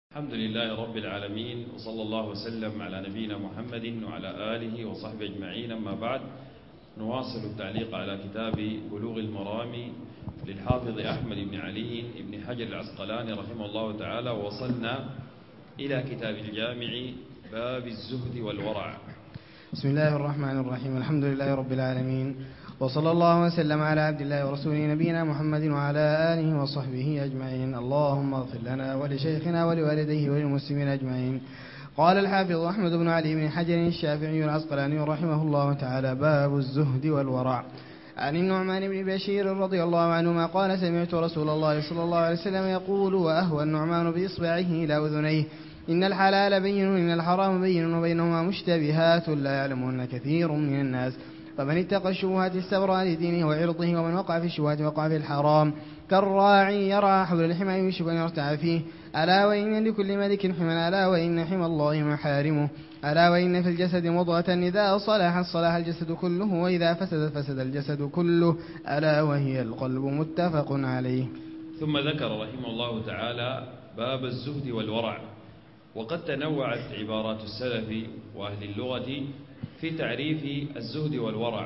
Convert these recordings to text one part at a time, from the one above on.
الحمد لله رب العالمين، وصلى الله وسلم على نبينا محمد وعلى آله وصحبه أجمعين. أما بعد، نواصل التعليق على كتاب بلوغ المرام للحافظ أحمد بن علي بن حجر العسقلاني رحمه الله تعالى، ووصلنا إلى كتاب الجامع باب الزهد والورع. بسم الله الرحمن الرحيم. الحمد لله رب العالمين، وصلى الله وسلم على عبد الله ورسوله نبينا محمد وعلى آله وصحبه أجمعين. اللهم اغفر لنا ولشيخنا ولوالديه وللمسلمين أجمعين. قال الحافظ أحمد بن علي بن حجر الشافعي العسقلاني رحمه الله تعالى: باب الزهد والورع. عن النعمان بن بشير رضي الله عنهما قال: سمعت رسول الله صلى الله عليه وسلم يقول: وأهوى النعمان بإصبعه إلى أذنيه: إن الحلال بين وإن الحرام بين وبينهما مشتبهات لا يعلمهن كثير من الناس، فمن اتقى الشبهات استبرأ لدينه وعرضه، ومن وقع في الشبهات وقع في الحرام. كالراعي يرعى حول الحمى يوشك أن يرتع فيه. ألا وإن لكل ملك حمى، ألا وإن حمى الله محارمه. ألا وإن في الجسد مضغة إذا صلحت صلح الجسد كله، وإذا فسدت فسد الجسد كله، ألا وهي القلب. متفق عليه. ثم ذكر رحمه الله تعالى باب الزهد والورع. وقد تنوعت عبارات السلف وأهل اللغة في تعريف الزهد والورع،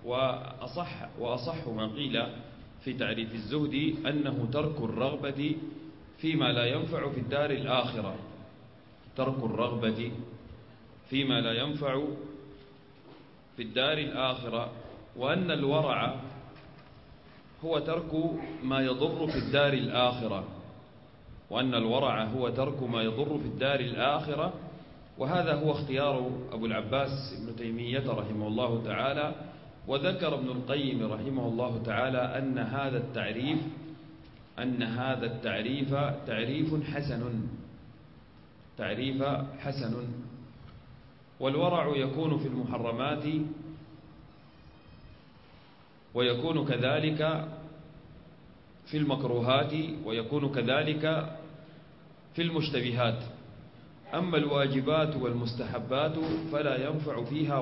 وأصح ما قيل في تعريف الزهد أنه ترك الرغبة فيما لا ينفع في الدار الآخرة، ترك الرغبة فيما لا ينفع في الدار الآخرة، وأن الورع هو ترك ما يضر في الدار الآخرة، وأن الورع هو ترك ما يضر في الدار الآخرة. وهذا هو اختيار أبو العباس ابن تيمية رحمه الله تعالى. وذكر ابن القيم رحمه الله تعالى أن هذا التعريف تعريف حسن. والورع يكون في المحرمات، ويكون كذلك في المكروهات، ويكون كذلك في المشتبهات. أما الواجبات والمستحبات فلا ينفع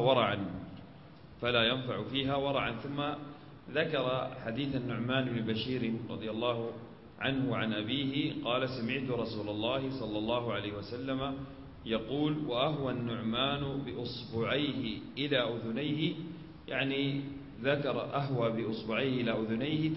فيها ورعا. ثم ذكر حديث النعمان بن بشير رضي الله عنه وعن أبيه قال: سمعت رسول الله صلى الله عليه وسلم يقول: وأهوى النعمان بأصبعيه إلى أذنيه. يعني ذكر أهوى بأصبعيه إلى أذنيه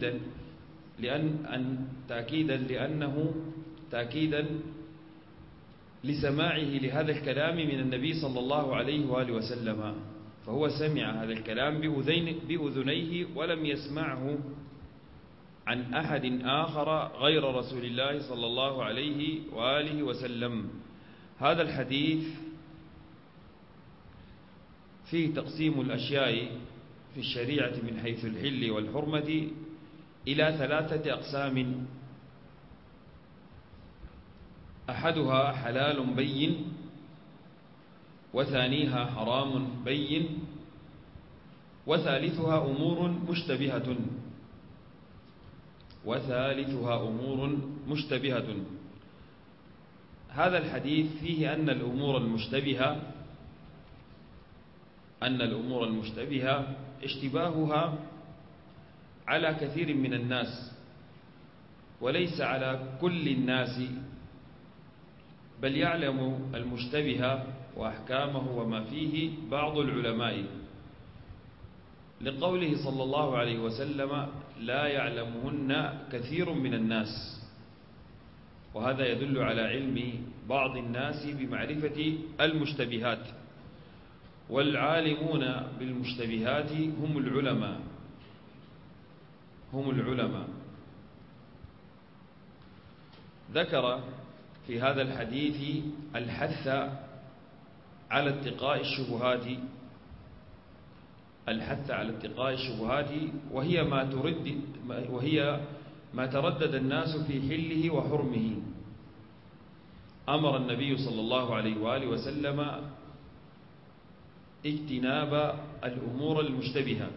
تأكيدا لسماعه لهذا الكلام من النبي صلى الله عليه وآله وسلم، فهو سمع هذا الكلام بأذنيه ولم يسمعه عن أحد آخر غير رسول الله صلى الله عليه وآله وسلم. هذا الحديث فيه تقسيم الأشياء في الشريعة من حيث الحل والحرمة إلى 3 أقسام: أحدها حلال بين، وثانيها حرام بين، وثالثها أمور مشتبهة. هذا الحديث فيه أن الأمور المشتبهة اشتباهها على كثير من الناس، وليس على كل الناس، بل يعلم المشتبه وأحكامه وما فيه بعض العلماء، لقوله صلى الله عليه وسلم: لا يعلمهن كثير من الناس. وهذا يدل على علم بعض الناس بمعرفة المشتبهات، والعالمون بالمشتبهات هم العلماء. ذكر في هذا الحديث الحث على اتقاء الشبهات، وهي ما تردد الناس في حله وحرمه. أمر النبي صلى الله عليه وآله وسلم اجتناب الأمور المشتبهة،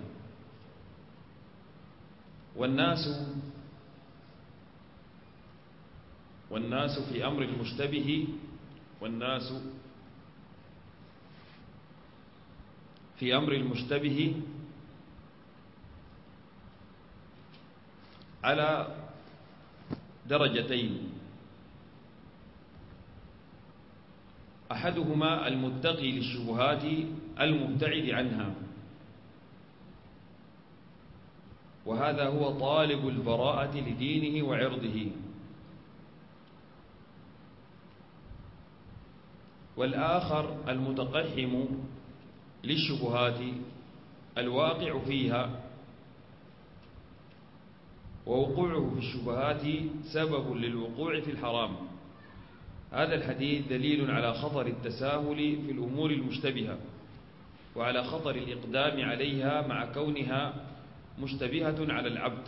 والناس في أمر المشتبه على درجتين: أحدهما المتقي للشبهات المبتعد عنها، وهذا هو طالب البراءة لدينه وعرضه، والآخر المتقحم للشبهات الواقع فيها، ووقوعه في الشبهات سبب للوقوع في الحرام. هذا الحديث دليل على خطر التساهل في الأمور المشتبهة، وعلى خطر الإقدام عليها مع كونها مشتبهة على العبد.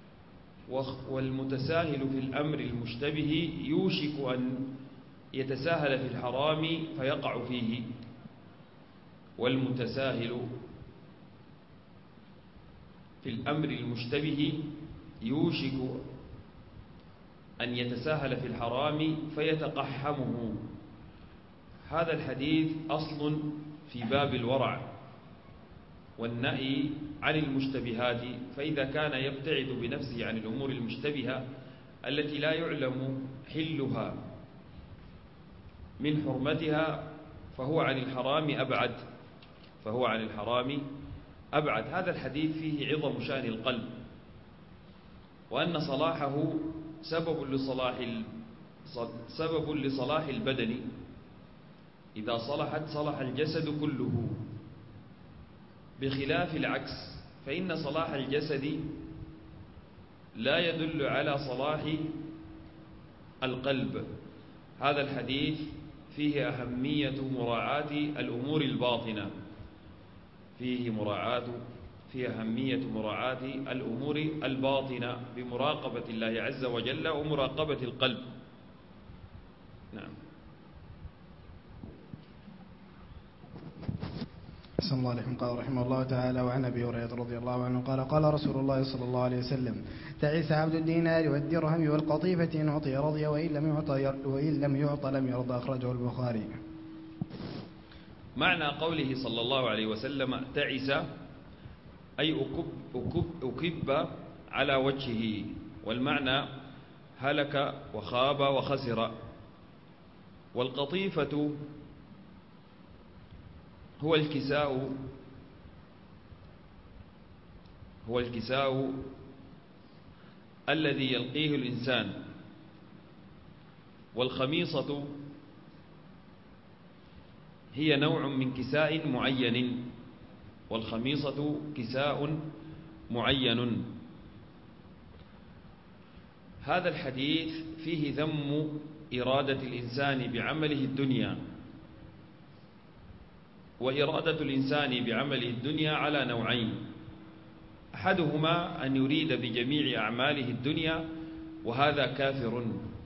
والمتساهل في الأمر المشتبه يوشك أن يتساهل في الحرام فيقع فيه، والمتساهل في الأمر المشتبه يوشك أن يتساهل في الحرام فيتقحمه. هذا الحديث أصل في باب الورع والنهي عن المشتبهات، فإذا كان يبتعد بنفسه عن الأمور المشتبهة التي لا يعلم حلها من حرمتها فهو عن الحرام أبعد. هذا الحديث فيه عظم شأن القلب، وأن صلاحه سبب لصلاح البدن، إذا صلحت صلح الجسد كله، بخلاف العكس، فإن صلاح الجسد لا يدل على صلاح القلب. هذا الحديث فيه أهمية مراعاة الأمور الباطنة، فيه أهمية مراعاة الأمور الباطنة بمراقبة الله عز وجل ومراقبة القلب. نعم. صلى الله عليه وسلم. قال رحمه الله تعالى: وعن أبي هريرة رضي الله عنه قال: قال رسول الله صلى الله عليه وسلم: تعس عبد الدينار والدرهم والقطيفة إن أعطي رضي وإن لم يعطى لم يرضى. أخرجه البخاري. معنى قوله صلى الله عليه وسلم تعس أي أكب على وجهه، والمعنى هلك وخاب وخسر. والقطيفة هو الكساء الذي يلقيه الإنسان، والخميصة هي نوع من كساء معين، والخميصة كساء معين. هذا الحديث فيه ذم إرادة الإنسان بعمله الدنيا، وإرادة الإنسان بعمله الدنيا على نوعين: أحدهما أن يريد بجميع أعماله الدنيا وهذا كافر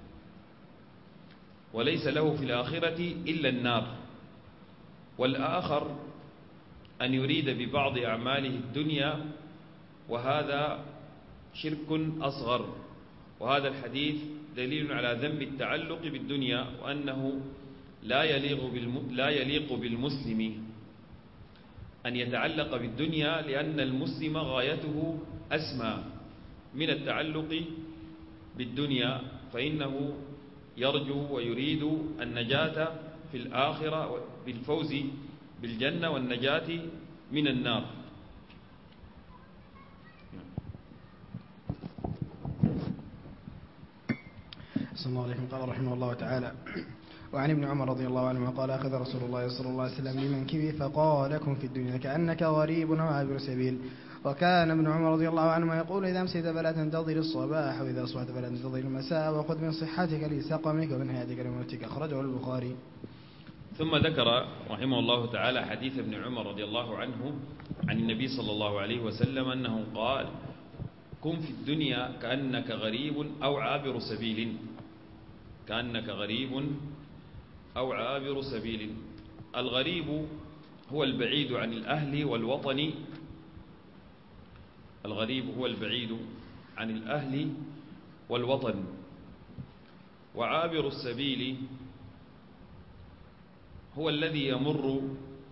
وليس له في الآخرة إلا النار، والآخر أن يريد ببعض أعماله الدنيا وهذا شرك أصغر. وهذا الحديث دليل على ذم التعلق بالدنيا، وأنه لا يليق بالمسلم أن يتعلق بالدنيا، لأن المسلم غايته أسمى من التعلق بالدنيا، فإنه يرجو ويريد النجاة في الآخرة بالفوز بالجنة والنجاة من النار. صلى الله عليه وسلم. قال رحمه الله تعالى: وعن ابن عمر رضي الله عنهما قال: أخذ رسول الله صلى الله عليه وسلم بمنكبه فقال: كن في الدنيا كأنك غريب أو عابر سبيل. وكان ابن عمر رضي الله عنهما يقول: إذا أمسيت فلا تنتظر الصباح، وإذا أصبحت فلا تنتظر المساء، وخذ من صحتك لسقمك ومن حياتك لموتك. أخرجه البخاري. ثم ذكر رحمه الله تعالى حديث ابن عمر رضي الله عنه عن النبي صلى الله عليه وسلم أنه قال: كن في الدنيا كأنك غريب أو عابر سبيل. كأنك غريب أو عابر سبيل. الغريب هو البعيد عن الأهل والوطن. الغريب هو البعيد عن الأهل والوطن. وعابر السبيل هو الذي يمر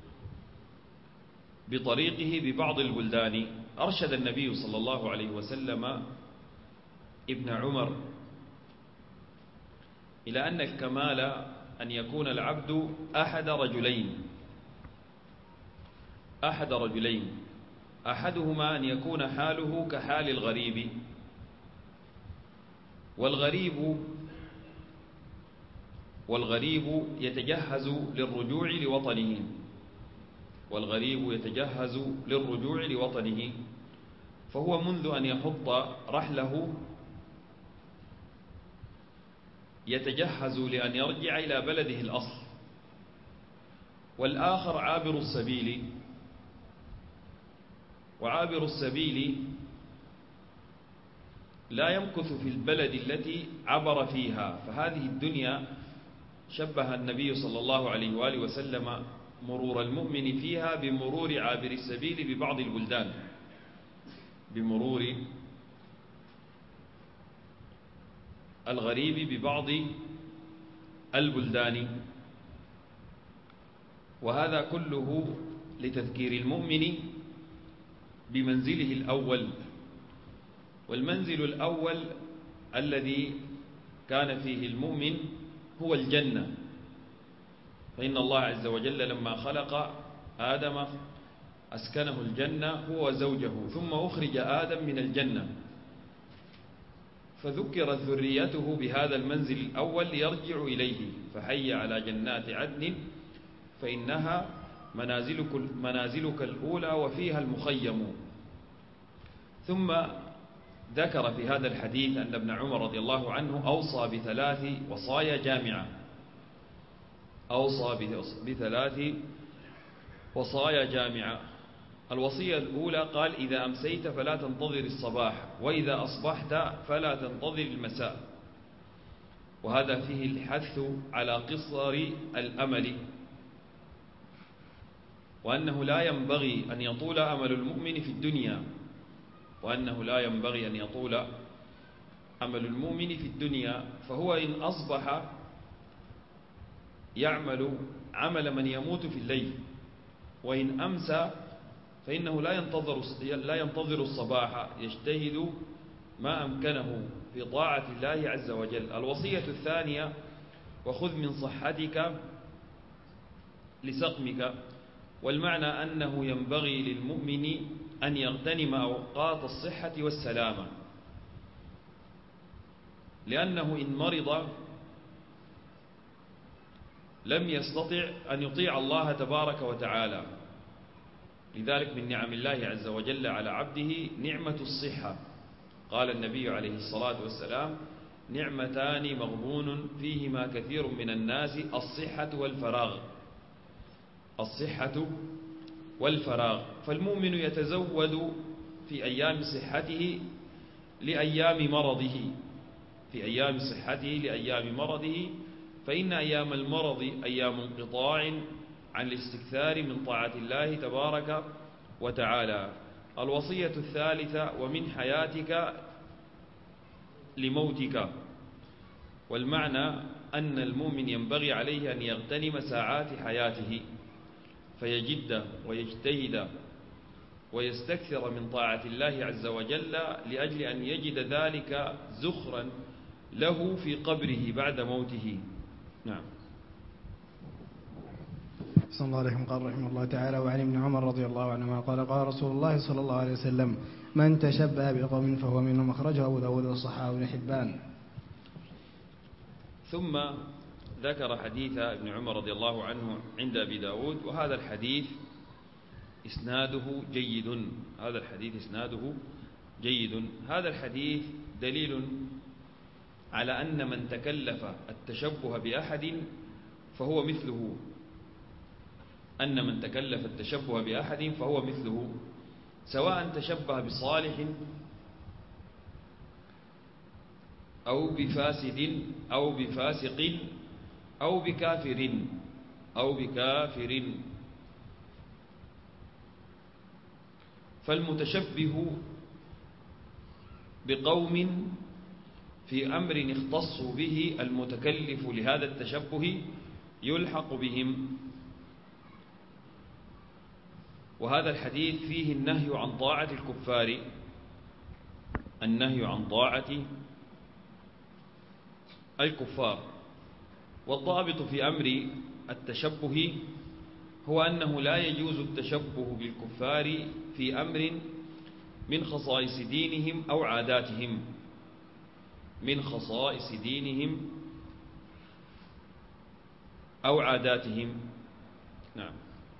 بطريقه ببعض البلدان. أرشد النبي صلى الله عليه وسلم ابن عمر إلى أن الكمال أن يكون العبد أحد رجلين، أحدهما أن يكون حاله كحال الغريب، والغريب يتجهز للرجوع لوطنه، فهو منذ أن يحط رحله يتجهز لأن يرجع إلى بلده الأصل. والآخر عابر السبيل، وعابر السبيل لا يمكث في البلد التي عبر فيها. فهذه الدنيا شبه النبي صلى الله عليه وآله وسلم مرور المؤمن فيها بمرور عابر السبيل ببعض البلدان، بمرور الغريب ببعض البلدان. وهذا كله لتذكير المؤمن بمنزله الأول. والمنزل الأول الذي كان فيه المؤمن هو الجنة، فإن الله عز وجل لما خلق آدم أسكنه الجنة هو وزوجه، ثم أخرج آدم من الجنة، فذكرت ذريته بهذا المنزل الأول ليرجعوا إليه، فحي على جنات عدن فإنها منازلك الأولى وفيها المخيم. ثم ذكر في هذا الحديث أن ابن عمر رضي الله عنه أوصى بثلاث وصايا جامعة، الوصية الأولى قال: إذا أمسيت فلا تنتظر الصباح، وإذا أصبحت فلا تنتظر المساء. وهذا فيه الحث على قصر الأمل، وأنه لا ينبغي أن يطول أمل المؤمن في الدنيا، فهو إن أصبح يعمل عمل من يموت في الليل، وإن أمسى فإنه لا ينتظر الصباح، يجتهد ما أمكنه في طاعة الله عز وجل. الوصية الثانية: وخذ من صحتك لسقمك. والمعنى أنه ينبغي للمؤمن أن يغتنم أوقات الصحة والسلامة، لأنه إن مرض لم يستطع أن يطيع الله تبارك وتعالى. لذلك من نعم الله عز وجل على عبده نعمة الصحة. قال النبي عليه الصلاة والسلام: نعمتان مغبون فيهما كثير من الناس، الصحة والفراغ. فالمؤمن يتزود في أيام صحته لأيام مرضه، فإن أيام المرض أيام انقطاع عن الاستكثار من طاعة الله تبارك وتعالى. الوصية الثالثة: ومن حياتك لموتك. والمعنى أن المؤمن ينبغي عليه أن يغتنم ساعات حياته، فيجد ويجتهد ويستكثر من طاعة الله عز وجل، لأجل أن يجد ذلك زخرا له في قبره بعد موته. نعم. صلى الله عليه قال رحمه الله تعالى: وعن ابن عمر رضي الله عنهما قال: قال رسول الله صلى الله عليه وسلم: من تشبه بقوم فهو منهم. أخرجه أبو داود والصحاح وابن حبان. ثم ذكر حديث ابن عمر رضي الله عنه عند أبي داود، وهذا الحديث إسناده جيد. هذا الحديث دليل على أن من تكلف التشبه بأحد فهو مثله، سواء تشبه بصالح أو بفاسد أو بفاسق أو بكافر. فالمتشبه بقوم في أمر اختصوا به المتكلف لهذا التشبه يلحق بهم. وهذا الحديث فيه النهي عن طاعة الكفار. والضابط في أمر التشبه هو أنه لا يجوز التشبه بالكفار في أمر من خصائص دينهم أو عاداتهم، من خصائص دينهم أو عاداتهم. نعم.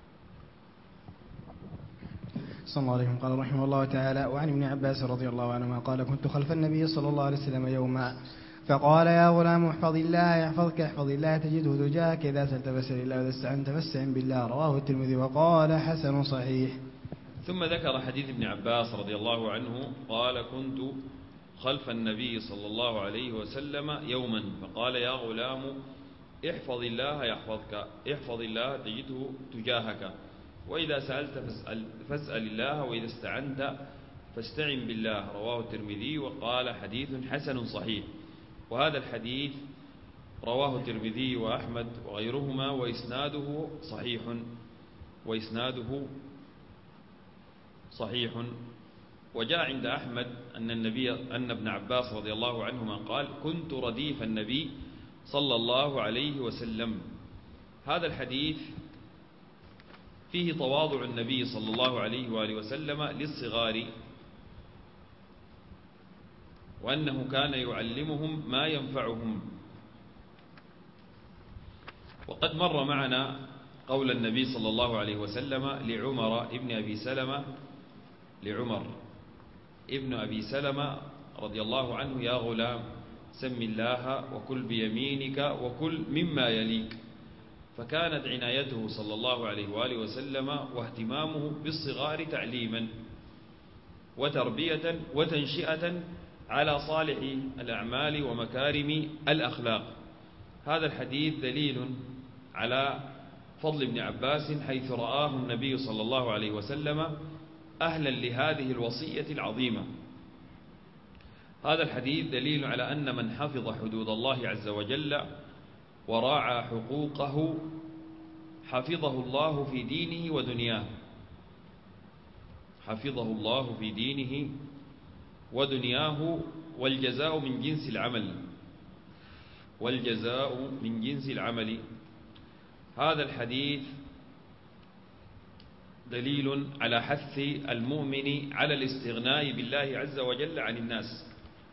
صلى الله عليه وسلم. قال رحمه الله تعالى: وعن ابن عباس رضي الله عنهما قال: كنت خلف النبي صلى الله عليه وسلم يوما فقال: يا غلام احفظ الله يحفظك، احفظ الله تجده تجاهك، إذا سألت فاسأل الله وإذا استعنت فاستعن بالله. رواه الترمذي وقال: حسن صحيح. ثم ذكر حديث ابن عباس رضي الله عنه قال: كنت خلف النبي صلى الله عليه وسلم يوما فقال: يا غلام احفظ الله يحفظك، احفظ الله تجده تجاهك، وإذا سألت فاسأل الله وإذا استعنت فاستعن بالله. رواه الترمذي وقال: حديث حسن صحيح. وهذا الحديث رواه الترمذي وأحمد وغيرهما وإسناده صحيح. وجاء عند أحمد أن ابن عباس رضي الله عنهما قال: كنت رديف النبي صلى الله عليه وسلم. هذا الحديث فيه تواضع النبي صلى الله عليه وآله وسلم للصغار، وأنه كان يعلمهم ما ينفعهم. وقد مر معنا قول النبي صلى الله عليه وسلم لعمر ابن أبي سلمة رضي الله عنه: يا غلام سم الله وكل بيمينك وكل مما يليك. فكانت عنايته صلى الله عليه وآله وسلم واهتمامه بالصغار تعليما وتربية وتنشئة على صالح الأعمال ومكارم الأخلاق. هذا الحديث دليل على فضل ابن عباس حيث رآه النبي صلى الله عليه وسلم أهلا لهذه الوصية العظيمة. هذا الحديث دليل على أن من حفظ حدود الله عز وجل وراعى حقوقه حفظه الله في دينه ودنياه، حفظه الله في دينه ودنياه، والجزاء من جنس العمل. هذا الحديث دليل على حث المؤمن على الاستغناء بالله عز وجل عن الناس،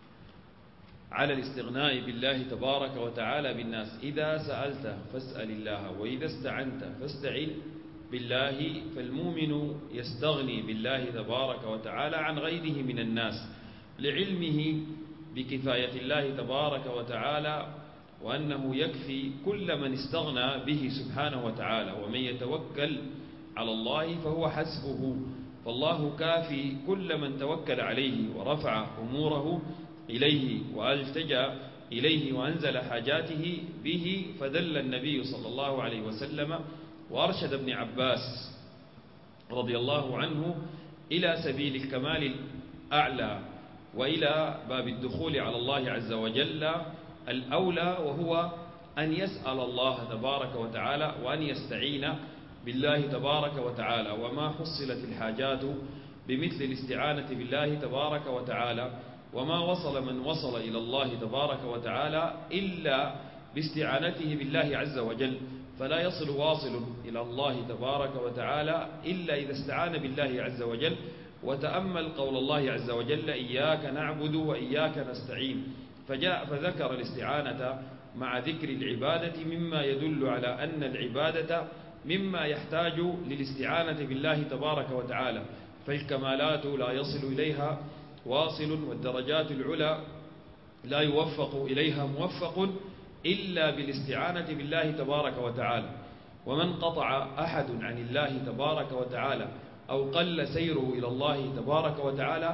على الاستغناء بالله تبارك وتعالى بالناس. إذا سألت فاسأل الله وإذا استعنت فاستعن بالله. فالمؤمن يستغني بالله تبارك وتعالى عن غيره من الناس لعلمه بكفاية الله تبارك وتعالى، وأنه يكفي كل من استغنى به سبحانه وتعالى. ومن يتوكل على الله فهو حسبه. فالله كافي كل من توكل عليه ورفع أموره إليه والتجأ إليه وأنزل حاجاته به. فدل النبي صلى الله عليه وسلم وأرشد ابن عباس رضي الله عنه إلى سبيل الكمال الأعلى وإلى باب الدخول على الله عز وجل الأولى، وهو أن يسأل الله تبارك وتعالى وأن يستعين بالله تبارك وتعالى. وما حصلت الحاجات بمثل الاستعانة بالله تبارك وتعالى، وما وصل من وصل إلى الله تبارك وتعالى إلا باستعانته بالله عز وجل. فلا يصل واصل إلى الله تبارك وتعالى إلا إذا استعان بالله عز وجل. وتأمل قول الله عز وجل: إياك نعبد وإياك نستعين. فذكر الاستعانة مع ذكر العبادة مما يدل على أن العبادة مما يحتاج للاستعانة بالله تبارك وتعالى. فالكمالات لا يصل إليها واصل، والدرجات العلى لا يوفق إليها موفق إلا بالاستعانة بالله تبارك وتعالى. ومن قطع أحد عن الله تبارك وتعالى أو قل سيره إلى الله تبارك وتعالى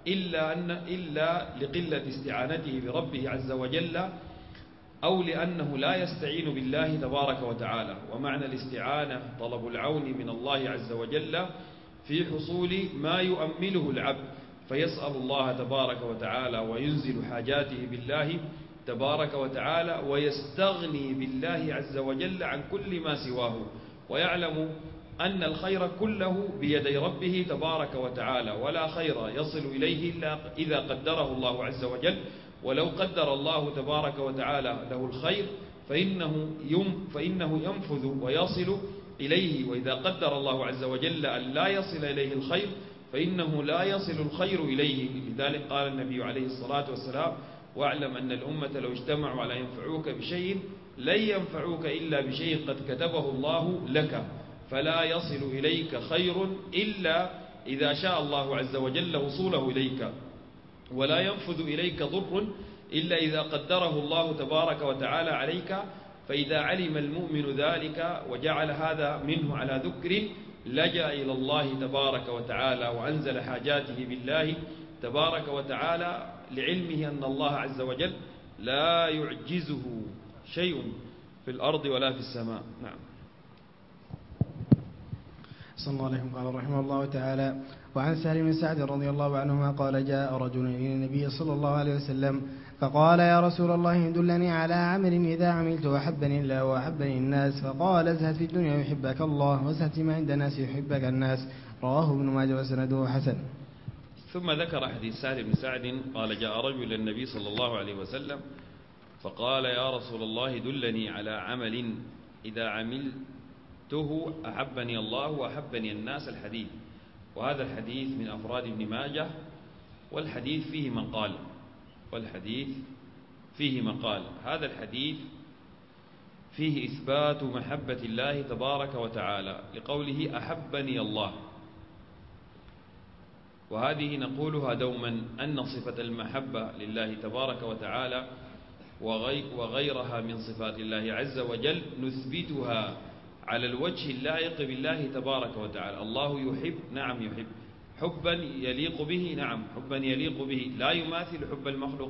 إلا لقلة استعانته بربه عز وجل، أو لأنه لا يستعين بالله تبارك وتعالى. ومعنى الاستعانة طلب العون من الله عز وجل في حصول ما يؤمله العبد، فيسأل الله تبارك وتعالى وينزل حاجاته بالله تبارك وتعالى، ويستغني بالله عز وجل عن كل ما سواه، ويعلم أن الخير كله بيدي ربه تبارك وتعالى، ولا خير يصل إليه إلا إذا قدره الله عز وجل. ولو قدر الله تبارك وتعالى له الخير فإنه ينفذ ويصل إليه، وإذا قدر الله عز وجل أن لا يصل إليه الخير فإنه لا يصل الخير إليه. لذلك قال النبي عليه الصلاة والسلام: واعلم أن الأمة لو اجتمعوا على ينفعوك بشيء لن ينفعوك إلا بشيء قد كتبه الله لك، فلا يصل إليك خير إلا إذا شاء الله عز وجل وصوله إليك، ولا ينفذ إليك ضر إلا إذا قدره الله تبارك وتعالى عليك. فإذا علم المؤمن ذلك وجعل هذا منه على ذكر لجأ إلى الله تبارك وتعالى وأنزل حاجاته بالله تبارك وتعالى، لعلمه أن الله عز وجل لا يعجزه شيء في الأرض ولا في السماء. نعم. صلى الله عليه وسلم. قال رحمه الله تعالى: وعن سهل بن سعد رضي الله عنهما قال: جاء رجل إلى النبي صلى الله عليه وسلم فقال: يا رسول الله دلني على عمل إذا عملته أحبني الله وأحبني الناس. فقال: ازهد في الدنيا يحبك الله، وازهد فيما عند الناس يحبك الناس. رواه ابن ماجه وسنده حسن. ثم ذكر حديث سهل بن سعد قال: جاء رجل إلى النبي صلى الله عليه وسلم فقال: يا رسول الله دلني على عمل إذا عملته أحبني الله وأحبني الناس. الحديث، وهذا الحديث من أفراد ابن ماجه، والحديث فيه مقال. هذا الحديث فيه إثبات محبة الله تبارك وتعالى لقوله أحبني الله، وهذه نقولها دوما أن صفة المحبة لله تبارك وتعالى وغيرها من صفات الله عز وجل نثبتها على الوجه اللائق بالله تبارك وتعالى. الله يحب، نعم يحب، حبا يليق به، نعم حبا يليق به، لا يماثل حب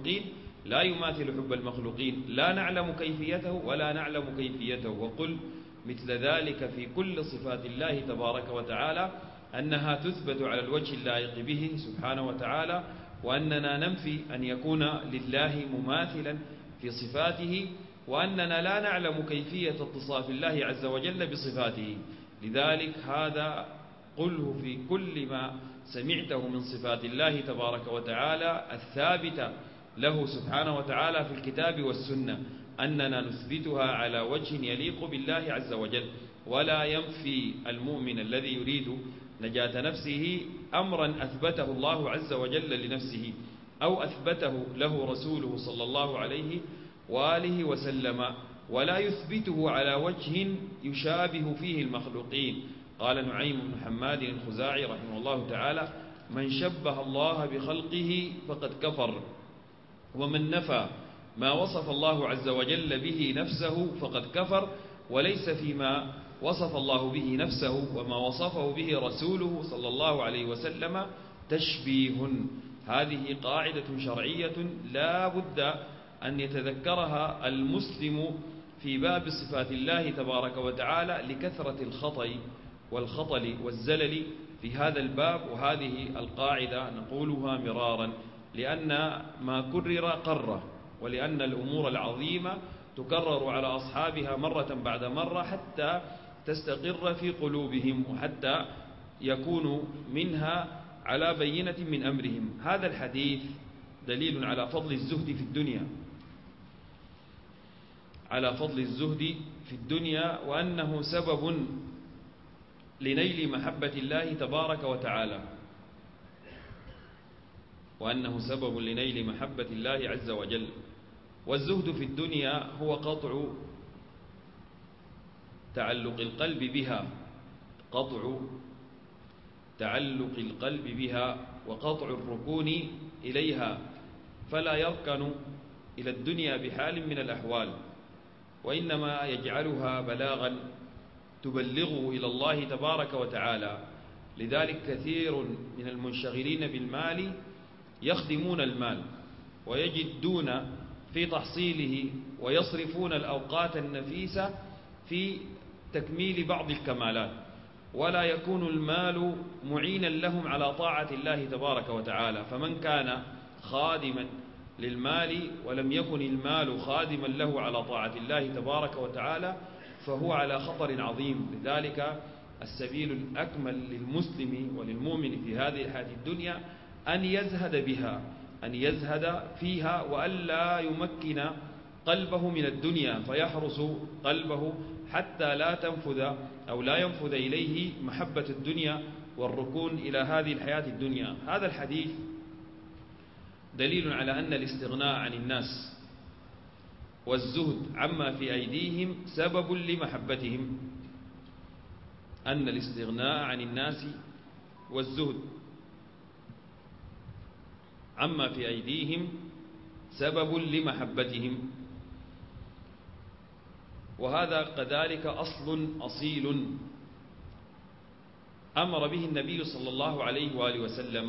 المخلوقين، لا نعلم كيفيته ولا نعلم كيفيته. وقل مثل ذلك في كل صفات الله تبارك وتعالى أنها تثبت على الوجه اللائق به سبحانه وتعالى، وأننا ننفي أن يكون لله مماثلا في صفاته، وأننا لا نعلم كيفية اتصاف الله عز وجل بصفاته. لذلك هذا قله في كل ما سمعته من صفات الله تبارك وتعالى الثابتة له سبحانه وتعالى في الكتاب والسنة، أننا نثبتها على وجه يليق بالله عز وجل. ولا ينفي المؤمن الذي يريد نجاة نفسه أمرا أثبته الله عز وجل لنفسه أو أثبته له رسوله صلى الله عليه وآله وسلم، ولا يثبته على وجه يشابه فيه المخلوقين. قال نعيم بن حماد الخزاعي رحمه الله تعالى: من شبه الله بخلقه فقد كفر، ومن نفى ما وصف الله عز وجل به نفسه فقد كفر، وليس فيما وصف الله به نفسه وما وصفه به رسوله صلى الله عليه وسلم تشبيه. هذه قاعدة شرعية لا بد أن يتذكرها المسلم في باب صفات الله تبارك وتعالى لكثرة الخطأ والخطل والزلل في هذا الباب. وهذه القاعدة نقولها مرارا، لأن ما كرر قرر، ولأن الأمور العظيمة تكرر على أصحابها مرة بعد مرة حتى تستقر في قلوبهم، وحتى يكونوا منها على بينة من أمرهم. هذا الحديث دليل على فضل الزهد في الدنيا، وأنه سبب لنيل محبة الله تبارك وتعالى، عز وجل. والزهد في الدنيا هو قطع تعلق القلب بها وقطع الركون إليها، فلا يركن إلى الدنيا بحال من الأحوال، وإنما يجعلها بلاغا تبلغه إلى الله تبارك وتعالى. لذلك كثير من المنشغلين بالمال يخدمون المال ويجدون في تحصيله ويصرفون الأوقات النفيسة في تكميل بعض الكمالات، ولا يكون المال معينا لهم على طاعة الله تبارك وتعالى. فمن كان خادما للمال ولم يكن المال خادما له على طاعة الله تبارك وتعالى فهو على خطر عظيم. لذلك السبيل الأكمل للمسلم وللمؤمن في هذه الحياة الدنيا أن يزهد بها، أن يزهد فيها، وألا يمكن قلبه من الدنيا، فيحرس قلبه حتى لا تنفذ أو لا ينفذ إليه محبة الدنيا والركون إلى هذه الحياة الدنيا. هذا الحديث دليل على أن الاستغناء عن الناس والزهد عما في أيديهم سبب لمحبتهم. أن الاستغناء عن الناس والزهد عما في أيديهم سبب لمحبتهم. وهذا كذلك أصل أصيل أمر به النبي صلى الله عليه وآله وسلم،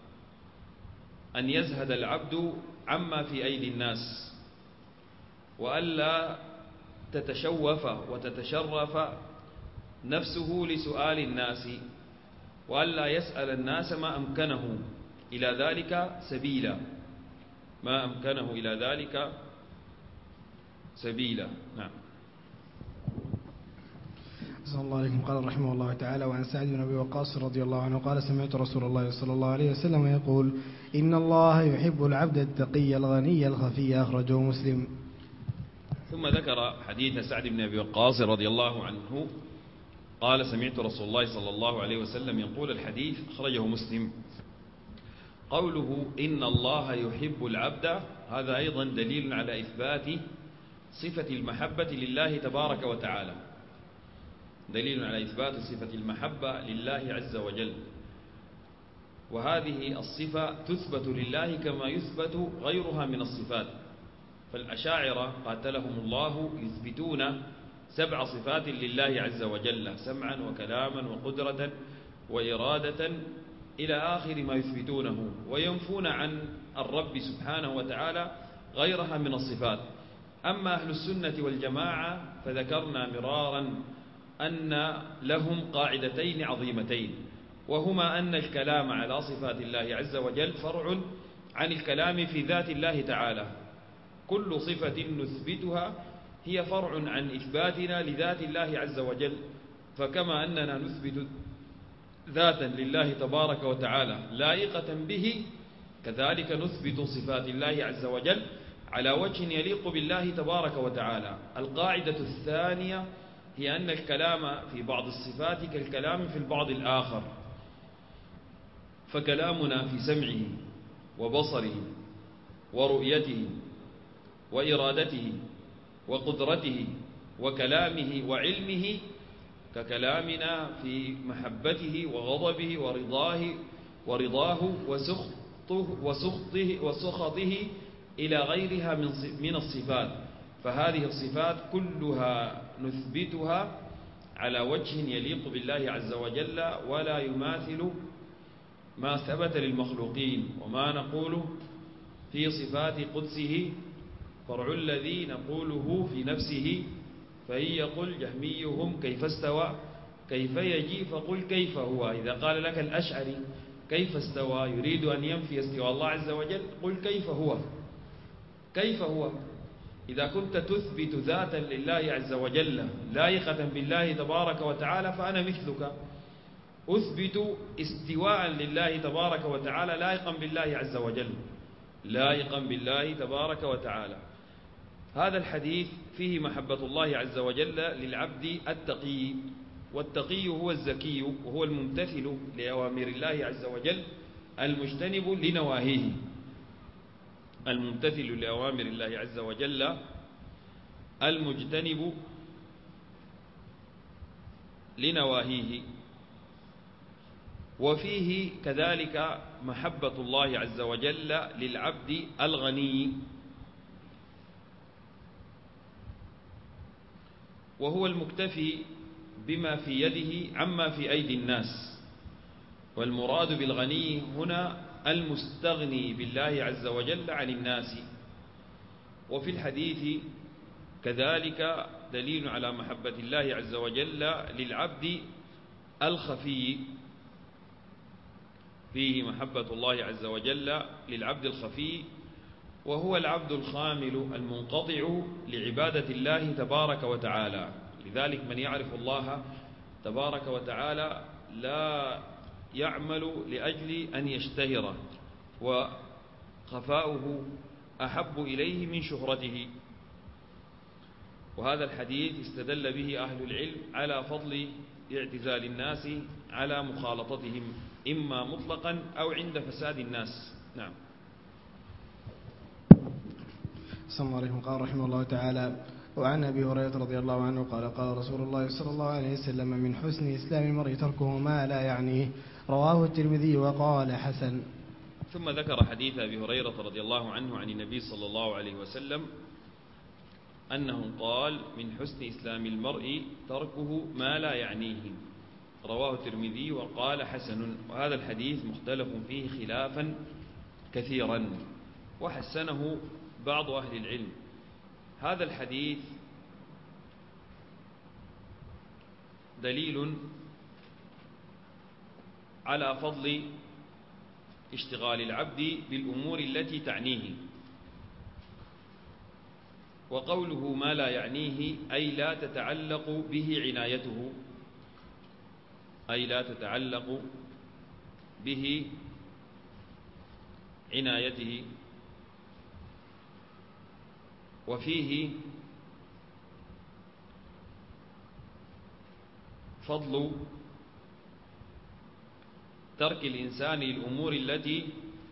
أن يزهد العبد عما في أيدي الناس، وألا تتشوف وتتشرف نفسه لسؤال الناس، وألا يسأل الناس ما أمكنه إلى ذلك سبيلا، ما أمكنه إلى ذلك سبيلا. نعم. صلى الله عليكم. قال رحمه الله تعالى: وعن سعد بن أبي وقاص رضي الله عنه قال: سمعت رسول الله صلى الله عليه وسلم يقول: إن الله يحب العبد التقي الغني الخفي. أخرجه مسلم. ثم ذكر حديث سعد بن أبي وقاص رضي الله عنه قال: سمعت رسول الله صلى الله عليه وسلم يقول. الحديث أخرجه مسلم. قوله إن الله يحب العبد، هذا أيضا دليل على إثبات صفة المحبة لله تبارك وتعالى، دليل على إثبات صفة المحبة لله عز وجل. وهذه الصفة تثبت لله كما يثبت غيرها من الصفات. فالأشاعرة قاتلهم الله يثبتون 7 صفات لله عز وجل: سمعا وكلاما وقدرة وإرادة إلى آخر ما يثبتونه، وينفون عن الرب سبحانه وتعالى غيرها من الصفات. أما أهل السنة والجماعة فذكرنا مرارا أن لهم قاعدتين عظيمتين، وهما أن الكلام على صفات الله عز وجل فرع عن الكلام في ذات الله تعالى. كل صفة نثبتها هي فرع عن إثباتنا لذات الله عز وجل. فكما أننا نثبت ذاتا لله تبارك وتعالى لائقة به، كذلك نثبت صفات الله عز وجل على وجه يليق بالله تبارك وتعالى. القاعدة الثانية هي أن الكلام في بعض الصفات كالكلام في البعض الآخر، فكلامنا في سمعه وبصره ورؤيته وإرادته وقدرته وكلامه وعلمه ككلامنا في محبته وغضبه ورضاه وسخطه إلى غيرها من الصفات. فهذه الصفات كلها نثبتها على وجه يليق بالله عز وجل، ولا يماثل ما ثبت للمخلوقين. وما نقوله في صفات قدسه فرع الذي نقوله في نفسه، فإن يقل جهميهم كيف استوى كيف يجي فقل كيف هو. إذا قال لك الأشعري كيف استوى يريد أن ينفي استواء الله عز وجل، قل كيف هو. كيف هو؟ إذا كنت تثبت ذاتا لله عز وجل لائقة بالله تبارك وتعالى فأنا مثلك أثبت استواء لله تبارك وتعالى لائقا بالله عز وجل، لائقا بالله تبارك وتعالى. هذا الحديث فيه محبة الله عز وجل للعبد التقي، والتقي هو الزكي، وهو الممتثل لأوامر الله عز وجل المجتنب لنواهيه، الممتثل لأوامر الله عز وجل المجتنب لنواهيه. وفيه كذلك محبة الله عز وجل للعبد الغني، وهو المكتفي بما في يده عما في أيدي الناس. والمراد بالغني هنا المستغني بالله عز وجل عن الناس. وفي الحديث كذلك دليل على محبة الله عز وجل للعبد الخفي، فيه محبة الله عز وجل للعبد الخفي، وهو العبد الخامل المنقطع لعبادة الله تبارك وتعالى. لذلك من يعرف الله تبارك وتعالى لا يعمل لأجل أن يشتهر، وخفاؤه أحب إليه من شهرته. وهذا الحديث استدل به أهل العلم على فضل اعتزال الناس على مخالطتهم إما مطلقا أو عند فساد الناس. نعم. صلى الله عليه قال رحمه الله تعالى: وعن أبي هريرة رضي الله عنه قال: قال رسول الله صلى الله عليه وسلم: من حسن إسلام المرء تركه ما لا يعنيه. رواه الترمذي وقال حسن. ثم ذكر حديث أبي هريرة رضي الله عنه عن النبي صلى الله عليه وسلم أنه قال: من حسن إسلام المرء تركه ما لا يعنيه. رواه الترمذي وقال حسن. وهذا الحديث مختلف فيه خلافا كثيرا وحسنه بعض أهل العلم. هذا الحديث دليل على فضل اشتغال العبد بالأمور التي تعنيه. وقوله ما لا يعنيه أي لا تتعلق به عنايته، أي لا تتعلق به عنايته. وفيه فضل ترك الإنسان الأمور التي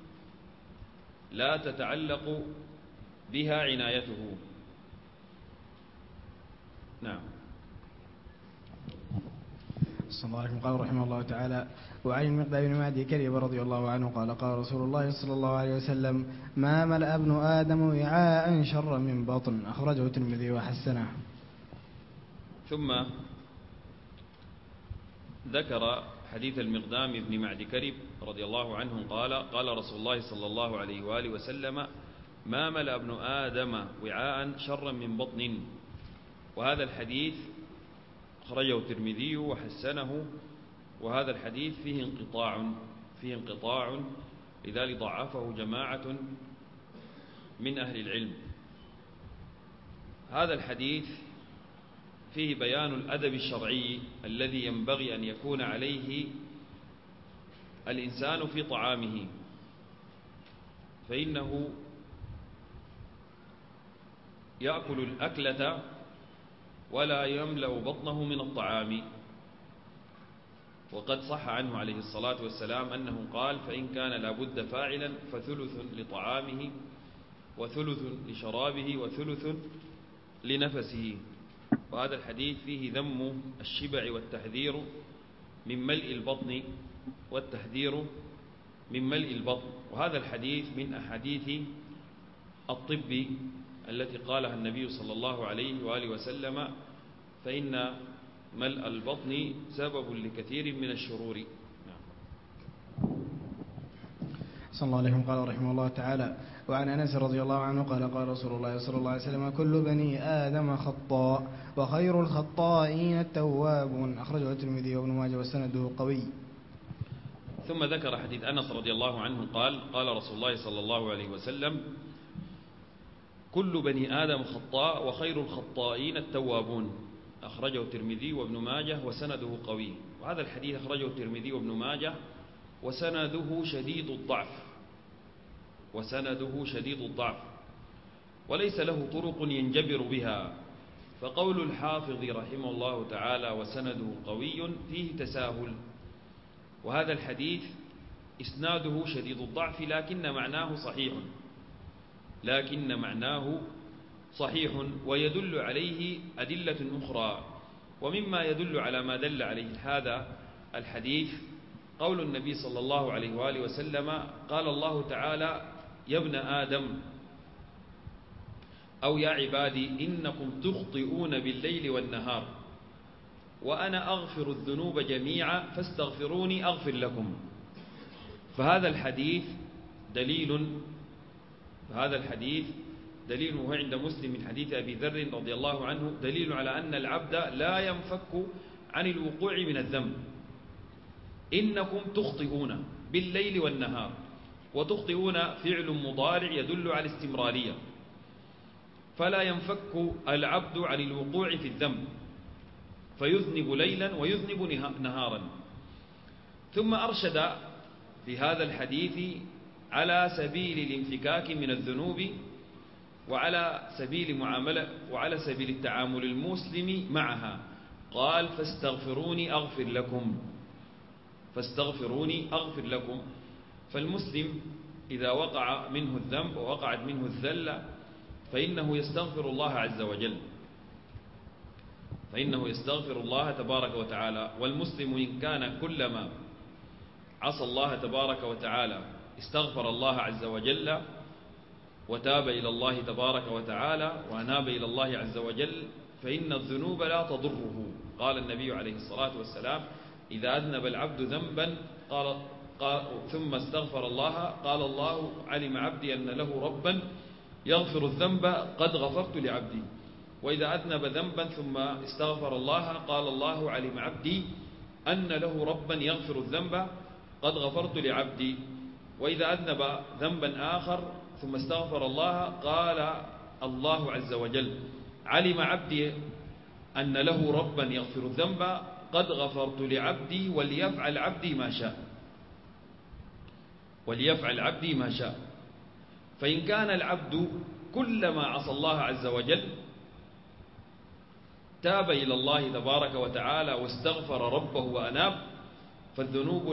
لا تتعلق بها عنايته. نعم. صلى الله عليه وسلم قال رحمه الله تعالى: وعن المقداد بن معدي كرب رضي الله عنه قال: قال رسول الله صلى الله عليه وسلم: ما ملأ ابن آدم وعاء شرا من بطن. أخرجه الترمذي وحسنه. ثم ذكر حديث المقدام بن معدي كرب رضي الله عنه قال: قال رسول الله صلى الله عليه وآله وسلم: ما ملأ ابن آدم وعاء شرا من بطن. وهذا الحديث أخرجه الترمذي وحسنه. وهذا الحديث فيه انقطاع لذلك ضعفه جماعة من أهل العلم. هذا الحديث فيه بيان الأدب الشرعي الذي ينبغي أن يكون عليه الإنسان في طعامه، فإنه يأكل الأكلة ولا يملأ بطنه من الطعام. وقد صح عنه عليه الصلاة والسلام أنه قال: فإن كان لابد فاعلا فثلث لطعامه وثلث لشرابه وثلث لنفسه. وهذا الحديث فيه ذم الشبع والتحذير من ملء البطن والتحذير من ملء البطن. وهذا الحديث من أحاديث الطب التي قالها النبي صلى الله عليه وآله وسلم: فإن ملء البطن سبب لكثير من الشرور. صلى الله عليه وسلم قال رحمه الله تعالى: وعن أنس رضي الله عنه قال: قال رسول الله صلى الله عليه وسلم: كل بني آدم خطاء وخير الخطائين التوابون. أخرجه الترمذي وابن ماجه وسنده قوي. ثم ذكر حديث أنس رضي الله عنه قال: قال رسول الله صلى الله عليه وسلم: كل بني آدم خطاء وخير الخطائين التوابون. أخرجه الترمذي وابن ماجه وسنده قوي. وهذا الحديث أخرجه الترمذي وابن ماجه وسنده شديد الضعف وليس له طرق ينجبر بها. فقول الحافظ رحمه الله تعالى وسنده قوي فيه تساهل. وهذا الحديث إسناده شديد الضعف لكن معناه صحيح ويدل عليه أدلة أخرى. ومما يدل على ما دل عليه هذا الحديث قول النبي صلى الله عليه وآله وسلم: قال الله تعالى: يا ابن آدم أو يا عبادي إنكم تخطئون بالليل والنهار وأنا أغفر الذنوب جميعا فاستغفروني أغفر لكم. فهذا الحديث دليل وهو عند مسلم من حديث أبي ذر رضي الله عنه دليل على أن العبد لا ينفك عن الوقوع من الذنب. إنكم تخطئون بالليل والنهار، وتخطئون فعل مضارع يدل على الاستمرارية، فلا ينفك العبد عن الوقوع في الذنب فيذنب ليلا ويذنب نهارا. ثم أرشد في هذا الحديث على سبيل الانفكاك من الذنوب وعلى سبيل التعامل المسلم معها قال فاستغفروني أغفر لكم. فالمسلم إذا وقع منه الذنب ووقعت منه الذلة فإنه يستغفر الله تبارك وتعالى. والمسلم إن كان كلما عصى الله تبارك وتعالى استغفر الله عز وجل وتاب إلى الله تبارك وتعالى وأناب إلى الله عز وجل فإن الذنوب لا تضره. قال النبي عليه الصلاة والسلام: إذا أذنب العبد ذنبا ثم استغفر الله قال الله: علم عبدي أن له ربا يغفر الذنب قد غفرت لعبدي. وإذا أذنب ذنبا ثم استغفر الله قال الله: علم عبدي أن له ربا يغفر الذنب قد غفرت لعبدي. وإذا أذنب ذنبا آخر ثم استغفر الله قال الله عز وجل: علم عبدي أن له ربا يغفر الذنب قد غفرت لعبدي وليفعل عبدي ما شاء. فإن كان العبد كلما عصى الله عز وجل تاب إلى الله تبارك وتعالى واستغفر ربه وأناب فالذنوب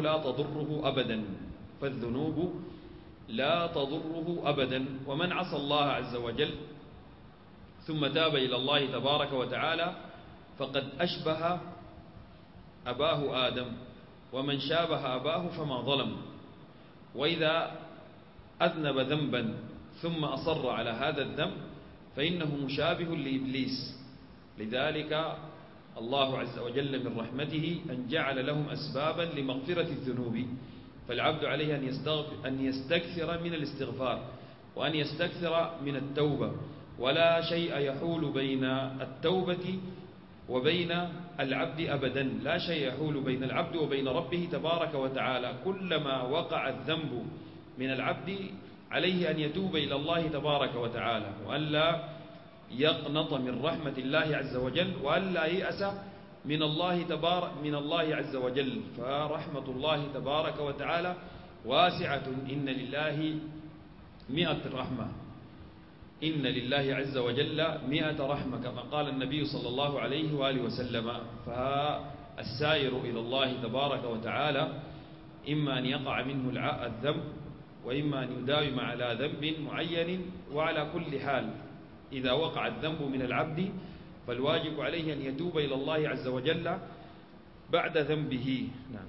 لا تضره أبدا. ومن عصى الله عز وجل ثم تاب إلى الله تبارك وتعالى فقد أشبه أباه آدم، ومن شابه أباه فما ظلم. وإذا أذنب ذنبا ثم أصر على هذا الذنب فإنه مشابه لإبليس. لذلك الله عز وجل من رحمته أن جعل لهم أسبابا لمغفرة الذنوب. فالعبد عليه أن يستكثر من الاستغفار وأن يستكثر من التوبة، ولا شيء يحول بين التوبة وبين العبد أبدا، لا شيء يحول بين العبد وبين ربه تبارك وتعالى. كلما وقع الذنب من العبد عليه أن يتوب إلى الله تبارك وتعالى، وأن لا يقنط من رحمة الله عز وجل، وأن لا يأس من الله عز وجل. فرحمة الله تبارك وتعالى واسعة. إن لله 100 رحمة، إن لله عز وجل 100 رحمة كما قال النبي صلى الله عليه وآله وسلم. فالسائر إلى الله تبارك وتعالى إما أن يقع منه الذنب وإما أن يداوم على ذنب معين. وعلى كل حال إذا وقع الذنب من العبد فالواجب عليه أن يتوب إلى الله عز وجل بعد ذنبه. نعم.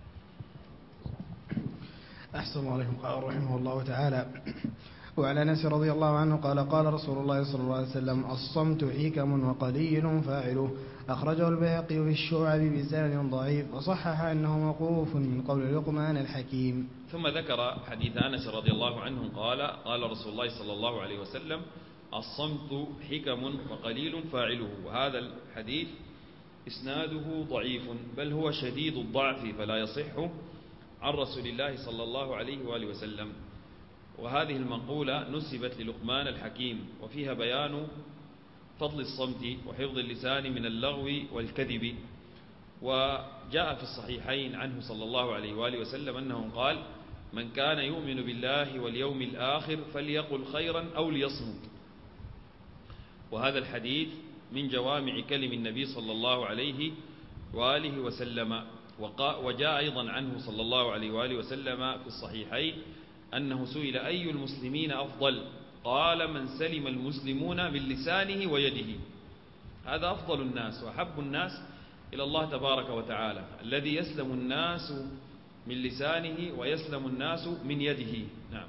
أحسن الله عليكم. قال رحمه الله تعالى: وعن أنس رضي الله عنه قال: قال رسول الله صلى الله عليه وسلم: الصمت حكم وقليل فاعله. أخرجه البيهقي في الشعب بسند ضعيف وصحح أنه موقوف من قول لقمان الحكيم. ثم ذكر حديث أنس رضي الله عنه قال: قال رسول الله صلى الله عليه وسلم: الصمت حكم وقليل فاعله. وهذا الحديث إسناده ضعيف، بل هو شديد الضعف فلا يصح عن رسول الله صلى الله عليه وآله وسلم. وهذه المقولة نسبت للقمان الحكيم، وفيها بيان فضل الصمت وحفظ اللسان من اللغو والكذب. وجاء في الصحيحين عنه صلى الله عليه وآله وسلم أنه قال: من كان يؤمن بالله واليوم الآخر فليقل خيرا أو ليصمت. وهذا الحديث من جوامع كلم النبي صلى الله عليه وآله وسلم. وجاء أيضا عنه صلى الله عليه وآله وسلم في الصحيحين أنه سئل: أي المسلمين أفضل؟ قال: من سلم المسلمون من لسانه ويده. هذا أفضل الناس وأحب الناس إلى الله تبارك وتعالى، الذي يسلم الناس من لسانه ويسلم الناس من يده. نعم.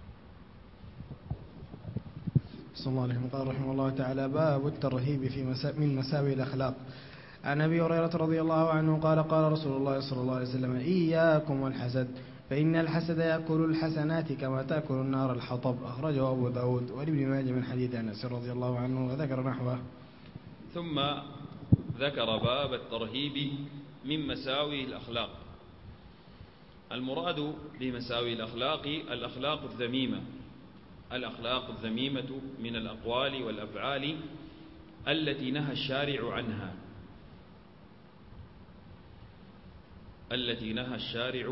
صلى الله عليه وسلم. قال رحمه الله تعالى: باب الترهيب من مساوي الأخلاق. عن أبي هريرة رضي الله عنه قال: قال رسول الله صلى الله عليه وسلم: إياكم والحسد، فإن الحسد يأكل الحسنات كما تأكل النار الحطب. أخرجه أبو داود وابن ماجه من حديث أنس رضي الله عنه وذكر نحوه. ثم ذكر باب الترهيب من مساوي الأخلاق. المراد بمساوي الأخلاق الأخلاق الذميمة، الأخلاق الذميمة من الأقوال والأفعال التي نهى الشارع عنها، التي نهى الشارع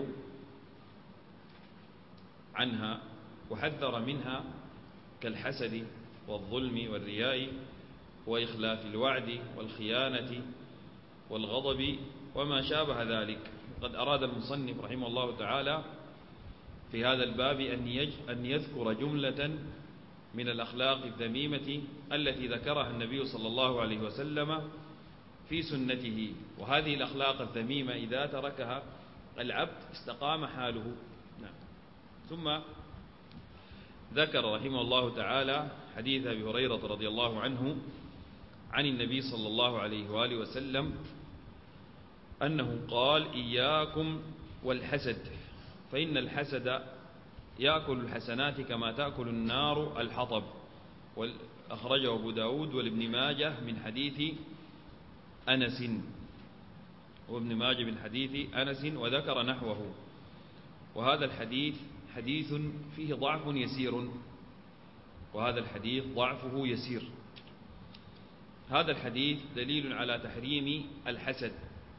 عنها وحذر منها، كالحسد والظلم والرياء وإخلاف الوعد والخيانة والغضب وما شابه ذلك. قد أراد المصنف رحمه الله تعالى في هذا الباب أن يذكر جملة من الأخلاق الذميمة التي ذكرها النبي صلى الله عليه وسلم في سنته. وهذه الأخلاق الذميمة إذا تركها العبد استقام حاله. ثم ذكر رحمه الله تعالى حديث أبي هريرة رضي الله عنه عن النبي صلى الله عليه وآله وسلم أنه قال: إياكم والحسد فإن الحسد يأكل الحسنات كما تأكل النار الحطب. أخرجه أبو داود والابن ماجه من حديث أنس، وابن ماجه من حديث أنس وذكر نحوه. وهذا الحديث حديث فيه ضعف يسير، وهذا الحديث ضعفه يسير. هذا الحديث دليل على تحريم الحسد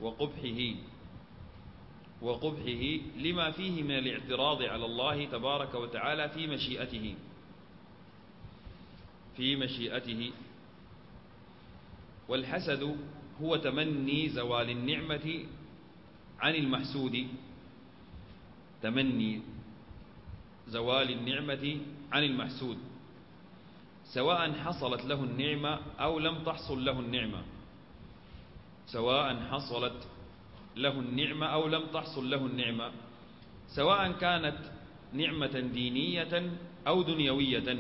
وقبحه لما فيه من الاعتراض على الله تبارك وتعالى في مشيئته. والحسد هو تمني زوال النعمة عن المحسود، تمني زوال النعمة عن المحسود، سواء حصلت له النعمة أو لم تحصل له النعمة، سواء حصلت له النعمة أو لم تحصل له النعمة، سواء كانت نعمة دينية أو دنيوية.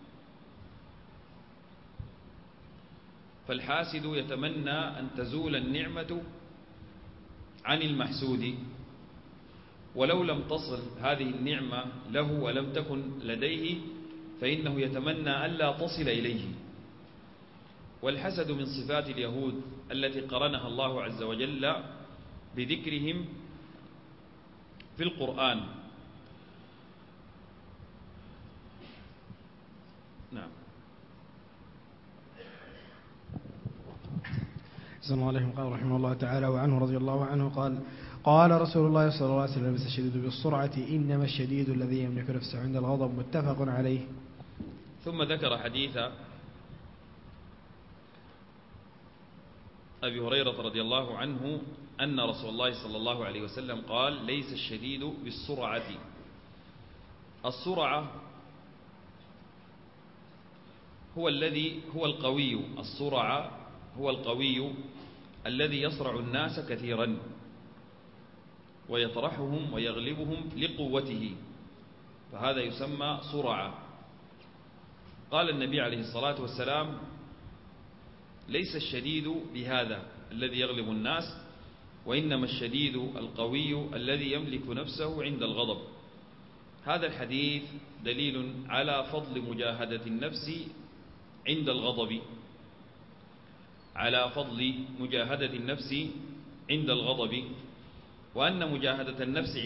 فالحاسد يتمنى أن تزول النعمة عن المحسود، ولو لم تصل هذه النعمة له ولم تكن لديه فإنه يتمنى ألا تصل إليه. والحسد من صفات اليهود التي قرنها الله عز وجل بذكرهم في القرآن. نعم. صلى الله عليه قال رحمه الله تعالى وعنه رضي الله عنه قال رسول الله صلى الله عليه وسلم: ليس الشديد بالسرعة إنما الشديد الذي يملك نفسه عند الغضب. متفق عليه. ثم ذكر حديث أبي هريرة رضي الله عنه أن رسول الله صلى الله عليه وسلم قال: ليس الشديد بالسرعة. السرعة هو القوي. السرعة هو القوي الذي يصرع الناس كثيرا ويطرحهم ويغلبهم لقوته، فهذا يسمى سرعة. قال النبي عليه الصلاة والسلام: ليس الشديد بهذا الذي يغلب الناس، وإنما الشديد القوي الذي يملك نفسه عند الغضب. هذا الحديث دليل على فضل مجاهدة النفس عند الغضب، على فضل مجاهدة النفس عند الغضب، وأن مجاهدة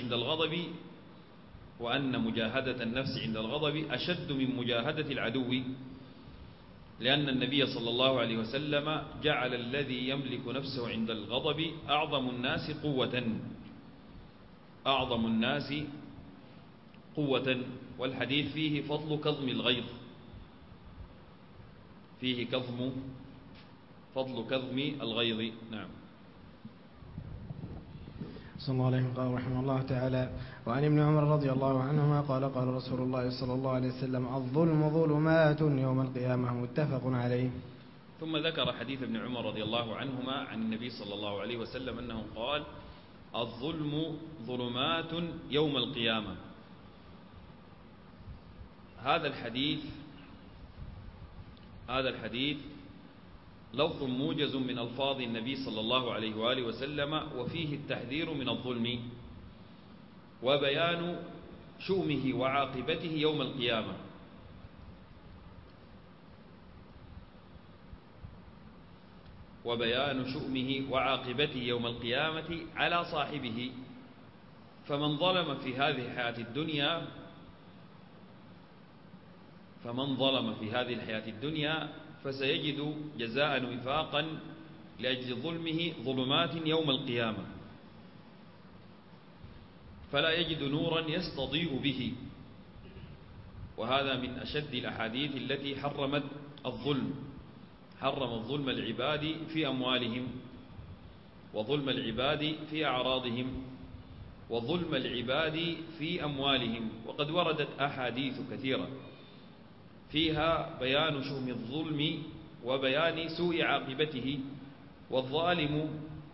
النفس عند الغضب أشد من مجاهدة العدو، لأن النبي صلى الله عليه وسلم جعل الذي يملك نفسه عند الغضب أعظم الناس قوة. والحديث فيه فضل كظم الغيظ، فيه فضل كظم الغيظ. نعم. صلى الله عليه قال رحمه الله تعالى وعن ابن عمر رضي الله عنهما قال رسول الله صلى الله عليه وسلم: الظلم ظلمات يوم القيامة. متفق عليه. ثم ذكر حديث ابن عمر رضي الله عنهما عن النبي صلى الله عليه وسلم أنه قال: الظلم ظلمات يوم القيامة. هذا الحديث لفظ موجز من ألفاظ النبي صلى الله عليه وآله وسلم، وفيه التحذير من الظلم وبيان شؤمه وعاقبته يوم القيامة. على صاحبه. فمن ظلم في هذه الحياة الدنيا فسيجد جزاء وفاقا لأجل ظلمه ظلمات يوم القيامة، فلا يجد نورا يستضيء به، وهذا من أشد الأحاديث التي حرمت الظلم. حرم الظلم العباد في أموالهم، وظلم العباد في أعراضهم، وظلم العباد في أموالهم. وقد وردت أحاديث كثيرة فيها بيان شؤم الظلم وبيان سوء عاقبته. والظالم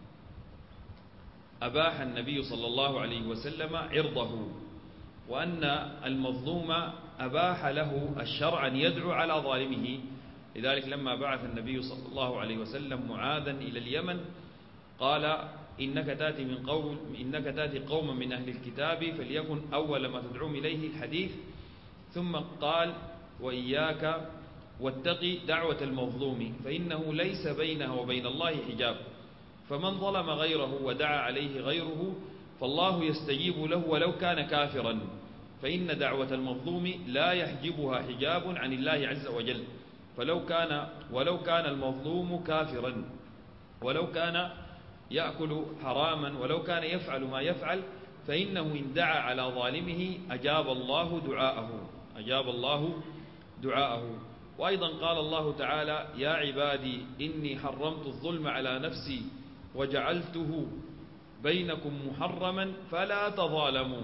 أباح النبي صلى الله عليه وسلم عرضه، وأن المظلوم أباح له الشرع أن يدعو على ظالمه. لذلك لما بعث النبي صلى الله عليه وسلم معاذا إلى اليمن قال: إنك تأتي قوما من أهل الكتاب فليكن أول ما تدعوهم إليه الحديث. ثم قال: وإياك واتقي دعوة المظلوم فإنه ليس بينها وبين الله حجاب، فمن ظلم غيره ودعا عليه غيره فالله يستجيب له ولو كان كافرا، فإن دعوة المظلوم لا يحجبها حجاب عن الله عز وجل. ولو كان المظلوم كافرا، ولو كان يأكل حراما، ولو كان يفعل ما يفعل، فإنه إن دعا على ظالمه أجاب الله دعاءه. وأيضا قال الله تعالى: يا عبادي إني حرمت الظلم على نفسي وجعلته بينكم محرما فلا تظالموا.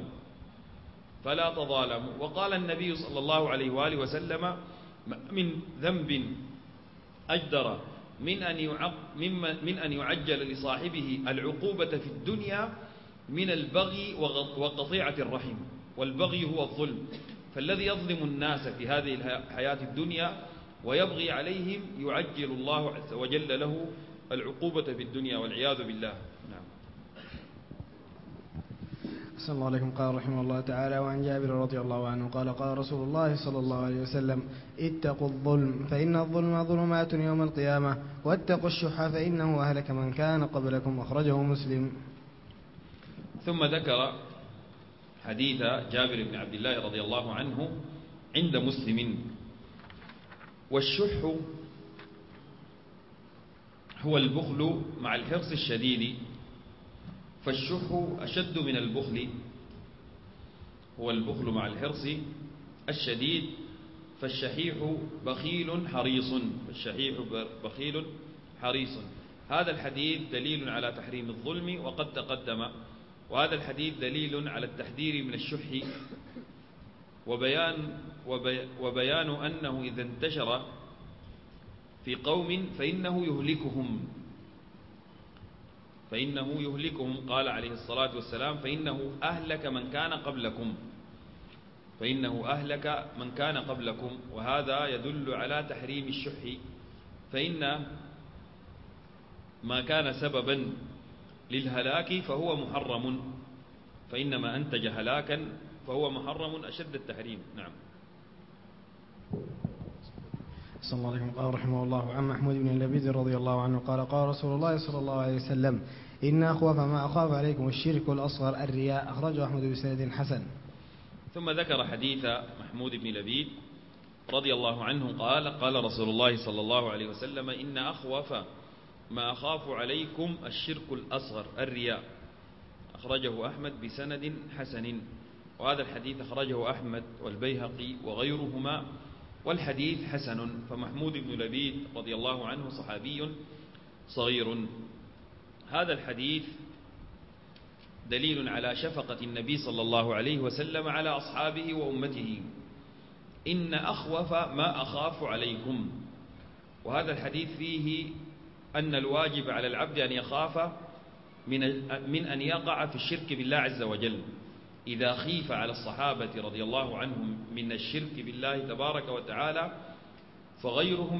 وقال النبي صلى الله عليه وآله وسلم: من ذنب أجدر من أن يعجل لصاحبه العقوبة في الدنيا من البغي وقطيعة الرحم. والبغي هو الظلم، فالذي يظلم الناس في هذه الحياة الدنيا ويبغي عليهم يعجل الله عز وجل له العقوبة في الدنيا والعياذ بالله. نعم. صلى الله عليكم. قال رحمه الله تعالى: وعن جابر رضي الله عنه قال: قال رسول الله صلى الله عليه وسلم: اتقوا الظلم فإن الظلم ظلمات يوم القيامة، واتقوا الشح فإنه أهلك من كان قبلكم. أخرجه مسلم. ثم ذكر حديث جابر بن عبد الله رضي الله عنه عند مسلم. والشح هو البخل مع الحرص الشديد، فالشح أشد من البخل. هو البخل مع الحرص الشديد، فالشحيح بخيل حريص. هذا الحديث دليل على تحريم الظلم وقد تقدم، وهذا الحديث دليل على التحذير من الشح وبيان أنه إذا انتشر في قوم فإنه يهلكهم. قال عليه الصلاة والسلام: فإنه أهلك من كان قبلكم. وهذا يدل على تحريم الشح، فإن ما كان سببا للهلاك فهو محرم، فإنما أنتج هلاكا فهو محرم أشد التحريم. نعم. صلى الله عليه وسلم. قال رحمه الله: عن محمود بن لبيد رضي الله عنه قال: قال رسول الله صلى الله عليه وسلم: إن أخوف ما أخاف عليكم الشرك الأصغر الرياء. أخرجه أحمد بسند حسن. ثم ذكر حديث محمود بن لبيد رضي الله عنه قال: قال رسول الله صلى الله عليه وسلم: إن أخوف ما أخاف عليكم الشرك الأصغر الرياء. أخرجه أحمد بسند حسن. وهذا الحديث أخرجه أحمد والبيهقي وغيرهما، والحديث حسن. فمحمود بن لبيد رضي الله عنه صحابي صغير. هذا الحديث دليل على شفقة النبي صلى الله عليه وسلم على أصحابه وأمته. إن أخوف ما أخاف عليكم. وهذا الحديث فيه أن الواجب على العبد أن يخاف من أن يقع في الشرك بالله عز وجل. إذا خيف على الصحابة رضي الله عنهم من الشرك بالله تبارك وتعالى فغيرهم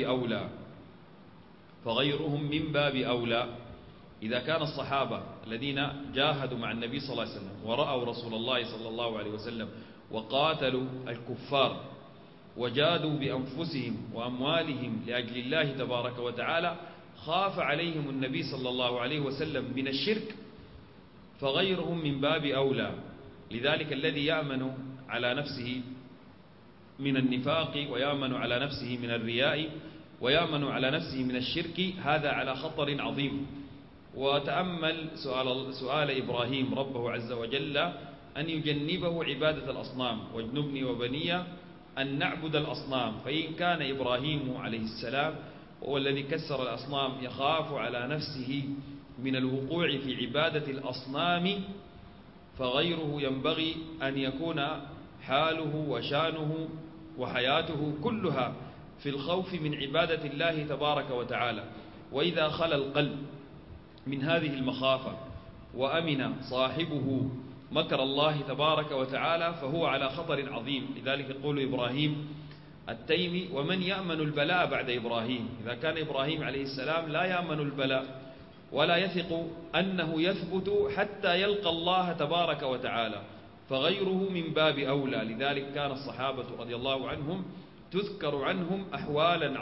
من باب أولى. إذا كان الصحابة الذين جاهدوا مع النبي صلى الله عليه وسلم ورأوا رسول الله صلى الله عليه وسلم وقاتلوا الكفار وجادوا بأنفسهم وأموالهم لأجل الله تبارك وتعالى، خاف عليهم النبي صلى الله عليه وسلم من الشرك، فغيرهم من باب أولى. لذلك الذي يأمن على نفسه من النفاق ويأمن على نفسه من الرياء ويأمن على نفسه من الشرك هذا على خطر عظيم. وتأمل سؤال إبراهيم ربه عز وجل أن يجنبه عبادة الأصنام، واجنبني وبني أن نعبد الأصنام. فإن كان إبراهيم عليه السلام هو الذي كسر الأصنام يخاف على نفسه من الوقوع في عبادة الأصنام، فغيره ينبغي أن يكون حاله وشانه وحياته كلها في الخوف من عبادة الله تبارك وتعالى. وإذا خلى القلب من هذه المخافة وأمن صاحبه مكر الله تبارك وتعالى فهو على خطر عظيم. لذلك يقول إبراهيم التيمي: ومن يأمن البلاء بعد إبراهيم؟ إذا كان إبراهيم عليه السلام لا يأمن البلاء ولا يثق أنه يثبت حتى يلقى الله تبارك وتعالى، فغيره من باب أولى. لذلك كان الصحابة رضي الله عنهم تذكر عنهم أحوالا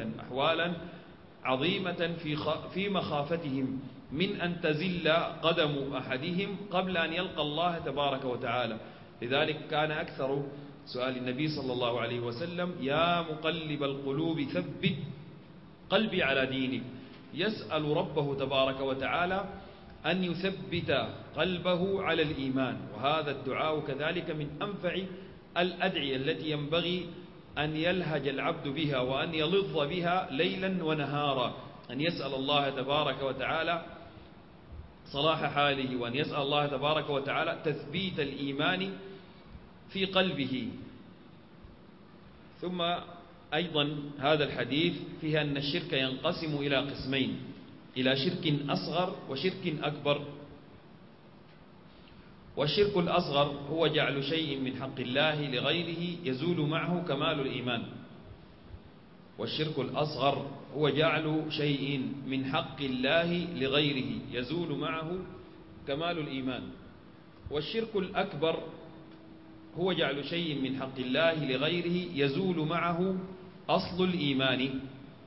عظيمة في مخافتهم من أن تزل قدم أحدهم قبل أن يلقى الله تبارك وتعالى. لذلك كان أكثر سؤال النبي صلى الله عليه وسلم: يا مقلب القلوب ثبت قلبي على دينك. يسأل ربه تبارك وتعالى أن يثبت قلبه على الإيمان. وهذا الدعاء كذلك من أنفع الأدعية التي ينبغي أن يلهج العبد بها وأن يلظ بها ليلا ونهارا، أن يسأل الله تبارك وتعالى صلاح حاله، وأن يسأل الله تبارك وتعالى تثبيت الإيمان في قلبه. ثم أيضا هذا الحديث فيه أن الشرك ينقسم إلى قسمين: إلى شرك أصغر وشرك أكبر. والشرك الأصغر هو جعل شيء من حق الله لغيره يزول معه كمال الإيمان. والشرك الأصغر هو جعل شيء من حق الله لغيره يزول معه كمال الإيمان. والشرك الأكبر هو جعل شيء من حق الله لغيره يزول معه أصل الإيمان.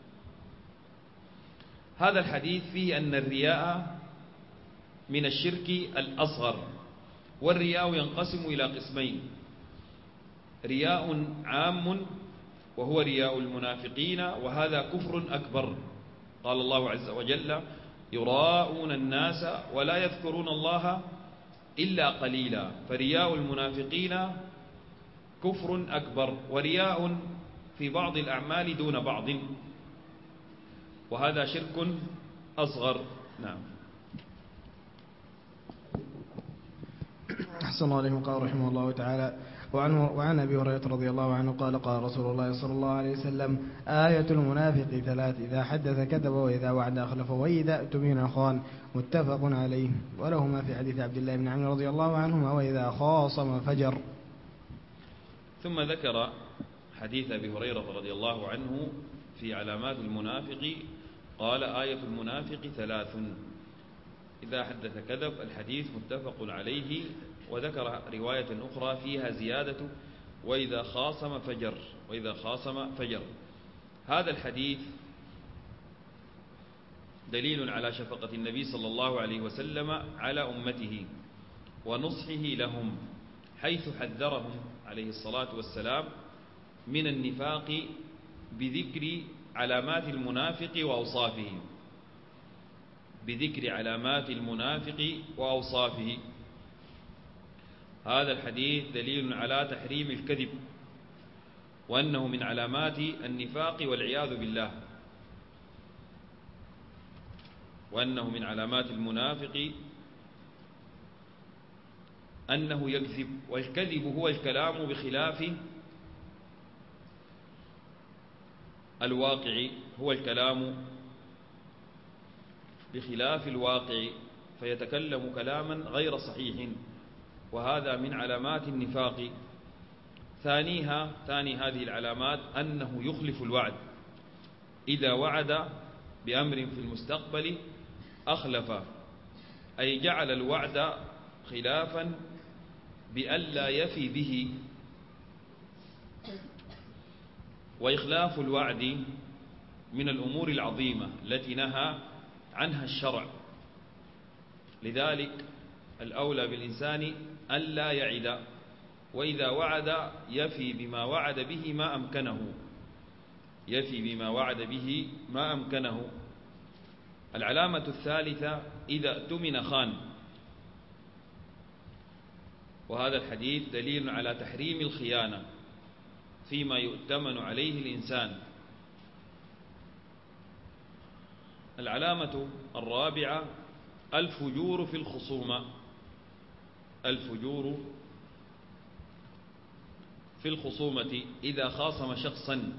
هذا الحديث فيه أن الرياء من الشرك الأصغر. والرياء ينقسم إلى قسمين: رياء عام وهو رياء المنافقين، وهذا كفر أكبر. قال الله عز وجل: يراءون الناس ولا يذكرون الله إلا قليلا. فرياء المنافقين كفر أكبر، ورياء في بعض الأعمال دون بعض، وهذا شرك أصغر. نعم. أحسن الله عليه. قال رحمه الله تعالى: وعن أبي هريرة رضي الله عنه قال: قال رسول الله صلى الله عليه وسلم: آية المنافق ثلاث: إذا حدث كذب، وإذا وعد أخلف، وإذا اؤتمن خان. متفق عليه. ولهما في حديث عبد الله بن عمرو رضي الله عنهما: وإذا خاصم فجر. ثم ذكر حديث أبي هريرة رضي الله عنه في علامات المنافق، قال: آية المنافق ثلاث: إذا حدث كذب. الحديث متفق عليه. وذكر رواية أخرى فيها زيادة: وإذا خاصم فجر. وإذا خاصم فجر. هذا الحديث دليل على شفقة النبي صلى الله عليه وسلم على أمته ونصحه لهم، حيث حذرهم عليه الصلاة والسلام من النفاق بذكر علامات المنافق وأوصافه. بذكر علامات المنافق وأوصافه. هذا الحديث دليل على تحريم الكذب، وأنه من علامات النفاق والعياذ بالله، وأنه من علامات المنافق أنه يكذب. والكذب هو الكلام بخلاف الواقع، هو الكلام بخلاف الواقع، فيتكلم كلاما غير صحيح، وهذا من علامات النفاق. ثاني هذه العلامات أنه يخلف الوعد. إذا وعد بأمر في المستقبل أخلف، أي جعل الوعد خلافا بألا يفي به. وإخلاف الوعد من الأمور العظيمة التي نهى عنها الشرع. لذلك الأولى بالإنسان أن لا يعد، وإذا وعد يفي بما وعد به ما أمكنه. يفي بما وعد به ما أمكنه. العلامة الثالثة: إذا اؤتمن خان. وهذا الحديث دليل على تحريم الخيانة فيما يؤتمن عليه الإنسان. العلامة الرابعة الفجور في الخصومة. الفجور في الخصومة إذا خاصم شخصا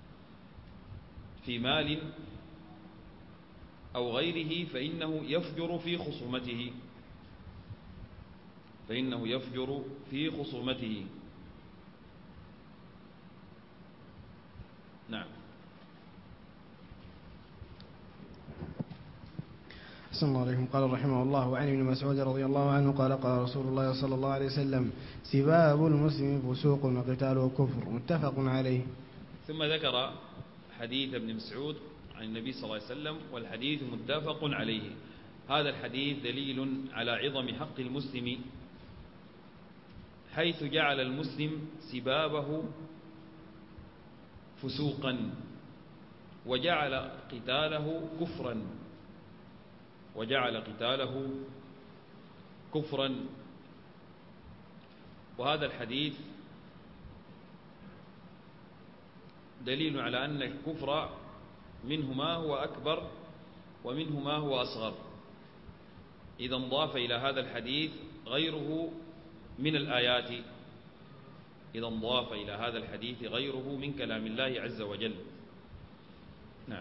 في مال أو غيره فإنه يفجر في خصومته. نعم. أحسن الله عليكم. قال رحمه الله: وعن ابن مسعود رضي الله عنه قال: قال رسول الله صلى الله عليه وسلم: سباب المسلم فسوق وقتاله كفر. متفق عليه. ثم ذكر حديث ابن مسعود عن النبي صلى الله عليه وسلم، والحديث متفق عليه. هذا الحديث دليل على عظم حق المسلم، حيث جعل المسلم سبابه فسوقا وجعل قتاله كفرا. وهذا الحديث دليل على أن الكفر منه ما هو أكبر ومنه ما هو أصغر، إذا انضاف إلى هذا الحديث غيره من الآيات، من كلام الله عز وجل. نعم.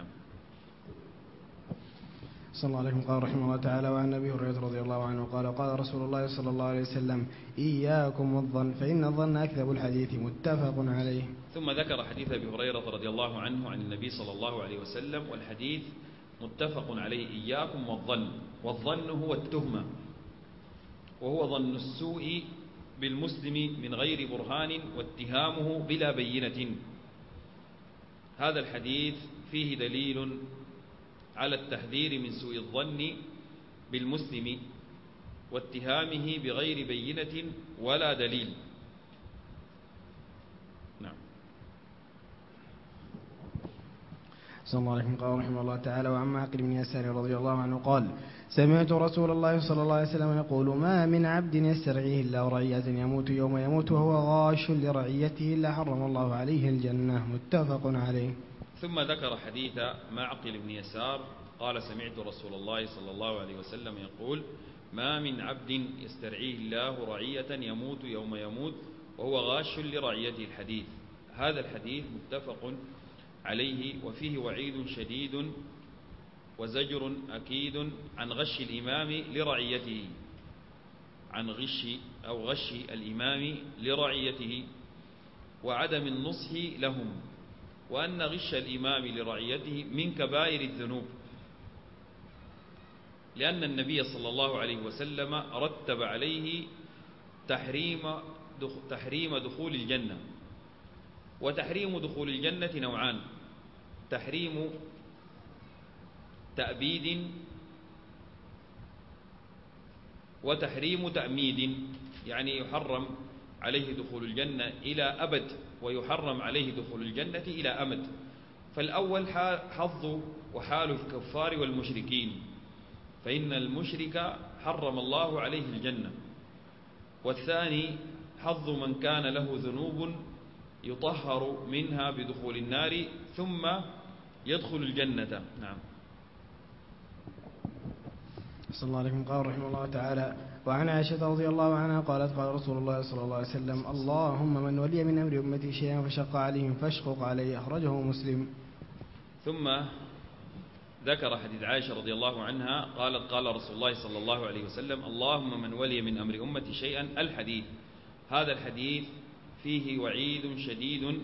صلى الله عليه قال رحمه الله تعالى: وعن أبي هريرة رضي الله عنه قال: قال رسول الله صلى الله عليه وسلم: إياكم والظن فإن الظن أكذب الحديث. متفق عليه. ثم ذكر حديث أبي هريرة رضي الله عنه عن النبي صلى الله عليه وسلم، والحديث متفق عليه: إياكم والظن. والظن هو التهمة، وهو ظن السوء بالمسلم من غير برهان واتهامه بلا بينة. هذا الحديث فيه دليل على التحذير من سوء الظن بالمسلم واتهامه بغير بينة ولا دليل. نعم. صلى الله عليه وسلم. قال رحمه الله تعالى: وعن معقل بن يسار رضي الله عنه قال: سمعت رسول الله صلى الله عليه وسلم يقول: ما من عبد يسترعيه الله رعية يموت يوم يموت وهو غاش لرعيته إلا حرم الله عليه الجنة. متفق عليه. ثم ذكر حديث معقل بن يسار قال: سمعت رسول الله صلى الله عليه وسلم يقول: ما من عبد يسترعيه الله رعية يموت يوم يموت وهو غاش لرعيته. الحديث. هذا الحديث متفق عليه، وفيه وعيد شديد وزجر أكيد عن غش الإمام لرعيته، عن غش الإمام لرعيته وعدم النصح لهم، وأن غش الإمام لرعيته من كبائر الذنوب، لأن النبي صلى الله عليه وسلم رتب عليه تحريم دخول الجنة. وتحريم دخول الجنة نوعان: تحريم تأبيد وتحريم تأميد، يعني يحرم عليه دخول الجنة إلى أبد ويحرم عليه دخول الجنة إلى أمد. فالأول حظ وحال الكفار والمشركين، فإن المشرك حرم الله عليه الجنة. والثاني حظ من كان له ذنوب يطهر منها بدخول النار ثم يدخل الجنة. نعم. صلى الله عليه وسلم. قال رحمه الله تعالى: وعن عائشة رضي الله عنها قالت: قال رسول الله صلى الله عليه وسلم: اللهم من ولي من أمر أمتي شيئا فشق عليهم فاشقق عليه. أخرجه مسلم. ثم ذكر حديث عائشة رضي الله عنها قالت: قال رسول الله صلى الله عليه وسلم: اللهم من ولي من أمر أمتي شيئا. الحديث. هذا الحديث فيه وعيد شديد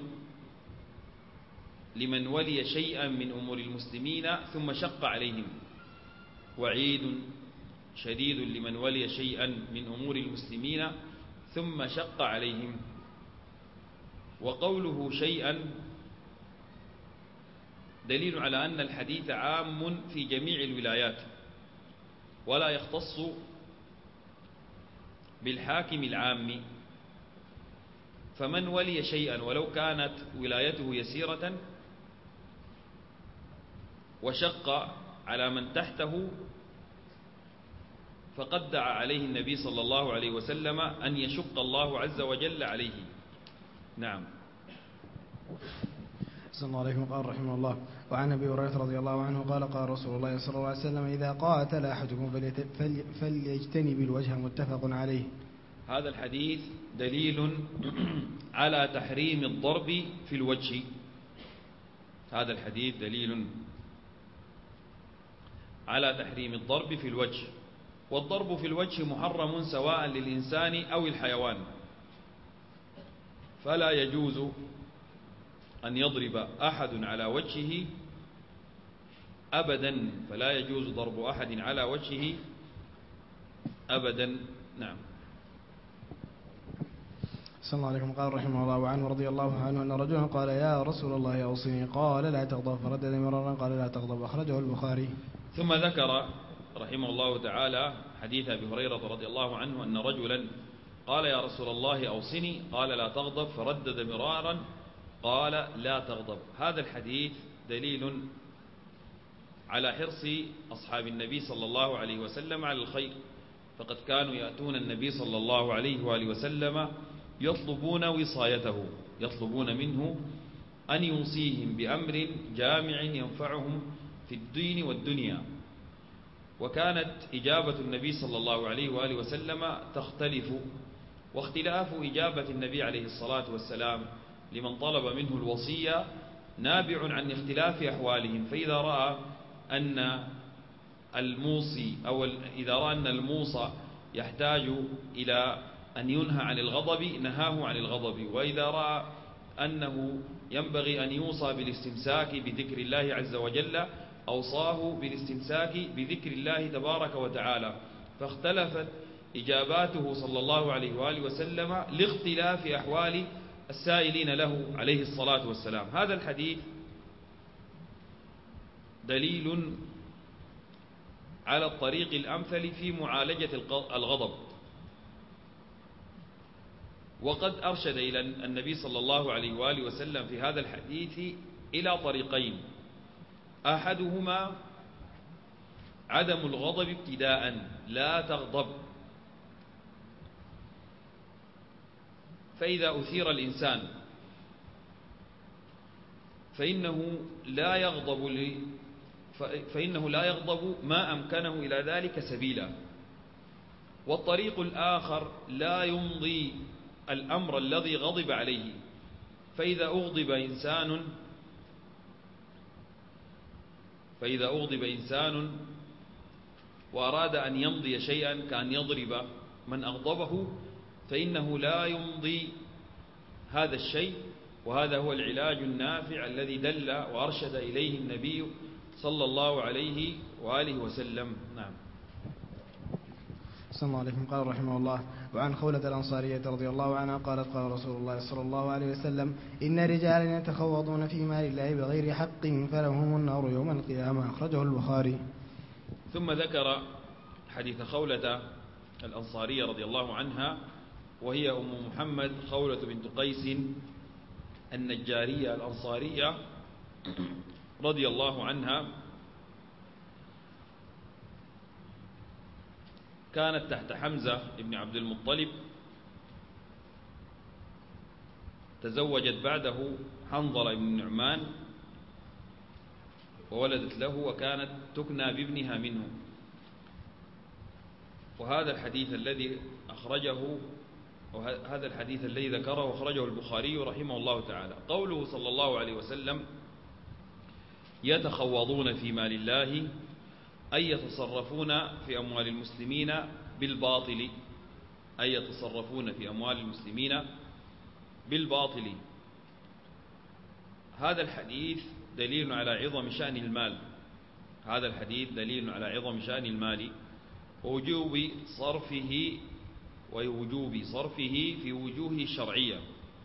لمن ولي شيئا من أمور المسلمين ثم شق عليهم. وعيد شديد لمن ولي شيئا من أمور المسلمين ثم شق عليهم. وقوله شيئا دليل على أن الحديث عام في جميع الولايات ولا يختص بالحاكم العام. فمن ولي شيئا ولو كانت ولايته يسيرة وشق على من تحته فقد دعا عليه النبي صلى الله عليه وسلم أن يشق الله عز وجل عليه. نعم. صلى الله عليه وقال رحمه الله: وعن أبي هريرة رضي الله عنه قال: قال رسول الله صلى الله عليه وسلم: إذا قاتل أحدكم فليجتنب الوجه. متفق عليه. هذا الحديث دليل على تحريم الضرب في الوجه. هذا الحديث دليل على تحريم الضرب في الوجه. والضرب في الوجه محرم سواء للإنسان أو الحيوان، فلا يجوز أن يضرب أحد على وجهه أبدا، فلا يجوز ضرب أحد على وجهه أبدا. نعم. صلى الله عليه وسلم قال رحمه الله: وعنه رضي الله عنه أن رجلا قال: يا رسول الله أوصني. قال: لا تغضب. فردد مرارا قال: لا تغضب. أخرجه البخاري. ثم ذكر رحمه الله تعالى حديث أبي هريرة رضي الله عنه أن رجلا قال: يا رسول الله أوصني. قال: لا تغضب. فردد مرارا قال: لا تغضب. هذا الحديث دليل على حرص أصحاب النبي صلى الله عليه وسلم على الخير، فقد كانوا يأتون النبي صلى الله عليه وآله وسلم يطلبون وصايته، يطلبون منه أن يوصيهم بأمر جامع ينفعهم في الدين والدنيا. وكانت إجابة النبي صلى الله عليه وآله وسلم تختلف، واختلاف إجابة النبي عليه الصلاة والسلام لمن طلب منه الوصية نابع عن اختلاف أحوالهم. فإذا رأى أن الموصي أو إذا رأى أن الموصى يحتاج إلى أن ينهى عن الغضب نهاه عن الغضب، وإذا رأى أنه ينبغي أن يوصى بالاستمساك بذكر الله عز وجل أوصاه بالاستمساك بذكر الله تبارك وتعالى. فاختلفت إجاباته صلى الله عليه وآله وسلم لاختلاف أحوال السائلين له عليه الصلاة والسلام. هذا الحديث دليل على الطريق الأمثل في معالجة الغضب. وقد أرشد إلى النبي صلى الله عليه وآله وسلم في هذا الحديث إلى طريقين: أحدهما عدم الغضب ابتداء، لا تغضب. فإذا أثير الإنسان فإنه لا يغضب ما أمكنه إلى ذلك سبيلا. والطريق الآخر لا يمضي الأمر الذي غضب عليه. فإذا أغضب إنسان وأراد أن يمضي شيئا كأن يضرب من أغضبه فإنه لا يمضي هذا الشيء. وهذا هو العلاج النافع الذي دل وأرشد إليه النبي صلى الله عليه وآله وسلم. نعم. صلى الله عليه وسلم قال رحمه الله: وعن خولة الأنصارية رضي الله عنها قالت: قال رسول الله صلى الله عليه وسلم: إن رجالا يتخوضون في مال الله بغير حق فلهم النار يوم القيامة. أخرجه البخاري. ثم ذكر حديث خولة الأنصارية رضي الله عنها، وهي أم محمد خولة بنت قيس النجارية الأنصارية رضي الله عنها. كانت تحت حمزة بن عبد المطلب، تزوجت بعده حنظلة بن النعمان وولدت له، وكانت تكنى بابنها منه. وهذا الحديث الذي أخرجه وهذا الحديث الذي ذكره أخرجه البخاري رحمه الله تعالى. قوله صلى الله عليه وسلم: يتخوضون في مال الله، أي يتصرفون في أموال المسلمين بالباطل، أي يتصرفون في أموال المسلمين بالباطل. هذا الحديث دليل على عظم شأن المال. هذا الحديث دليل على عظم شأن المال ووجوب صرفه في وجوه شرعية،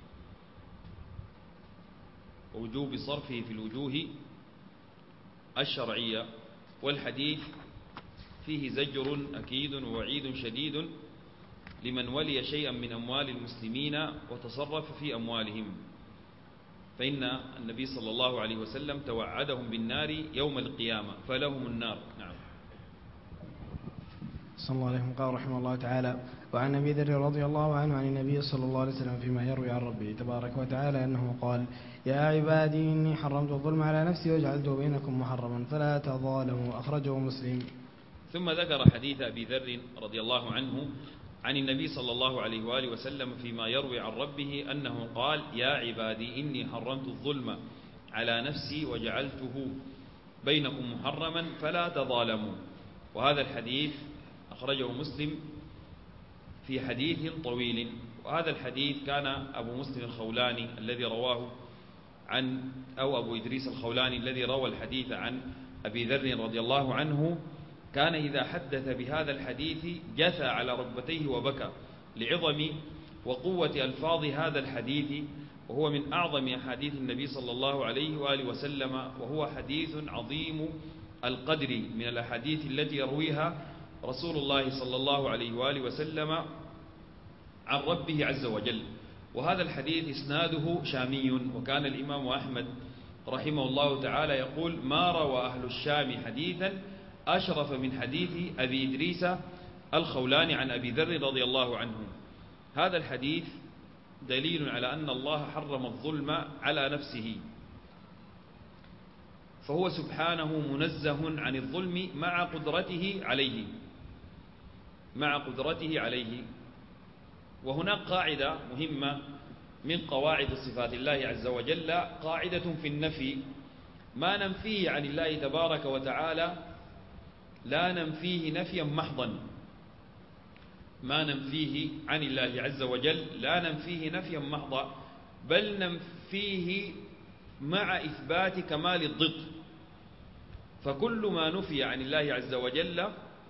ووجوب صرفه في الوجوه الشرعية. والحديث فيه زجر أكيد ووعيد شديد لمن ولي شيئا من أموال المسلمين وتصرف في أموالهم، فإن النبي صلى الله عليه وسلم توعدهم بالنار يوم القيامة فلهم النار. نعم. صلى الله عليه وسلم قال رحمه الله تعالى: وعن أبي ذر رضي الله عنه عن النبي صلى الله عليه وسلم فيما يروي عن ربه تبارك وتعالى أنه قال: يا عبادي إني حرمت الظلم على نفسي وجعلته بينكم محرما فلا تظالموا. أخرجه مسلم. ثم ذكر حديث أبي ذر رضي الله عنه عن النبي صلى الله عليه وآله وسلم فيما يروي عن ربه أنه قال: يا عبادي إني حرمت الظلم على نفسي وجعلته بينكم محرما فلا تظالموا. وهذا الحديث أخرجه مسلم في حديث طويل. وهذا الحديث كان أبو مسلم الخولاني الذي رواه عن أو أبو إدريس الخولاني الذي روى الحديث عن أبي ذر رضي الله عنه كان إذا حدث بهذا الحديث جثى على ركبتيه وبكى لعظم وقوة ألفاظ هذا الحديث، وهو من أعظم أحاديث النبي صلى الله عليه وآله وسلم، وهو حديث عظيم القدر من الأحاديث التي يرويها رسول الله صلى الله عليه وآله وسلم عن ربه عز وجل. وهذا الحديث إسناده شامي، وكان الإمام أحمد رحمه الله تعالى يقول: ما روى أهل الشام حديثا أشرف من حديث أبي إدريس الخولاني عن أبي ذر رضي الله عنه. هذا الحديث دليل على أن الله حرم الظلم على نفسه، فهو سبحانه منزه عن الظلم مع قدرته عليه. وهناك قاعدة مهمة من قواعد صفات الله عز وجل، قاعدة في النفي: ما ننفيه عن الله تبارك وتعالى لا ننفيه نفيا محضا، ما ننفيه عن الله عز وجل لا ننفيه نفيا محضا، بل ننفيه مع إثبات كمال الضد. فكل ما نفي عن الله عز وجل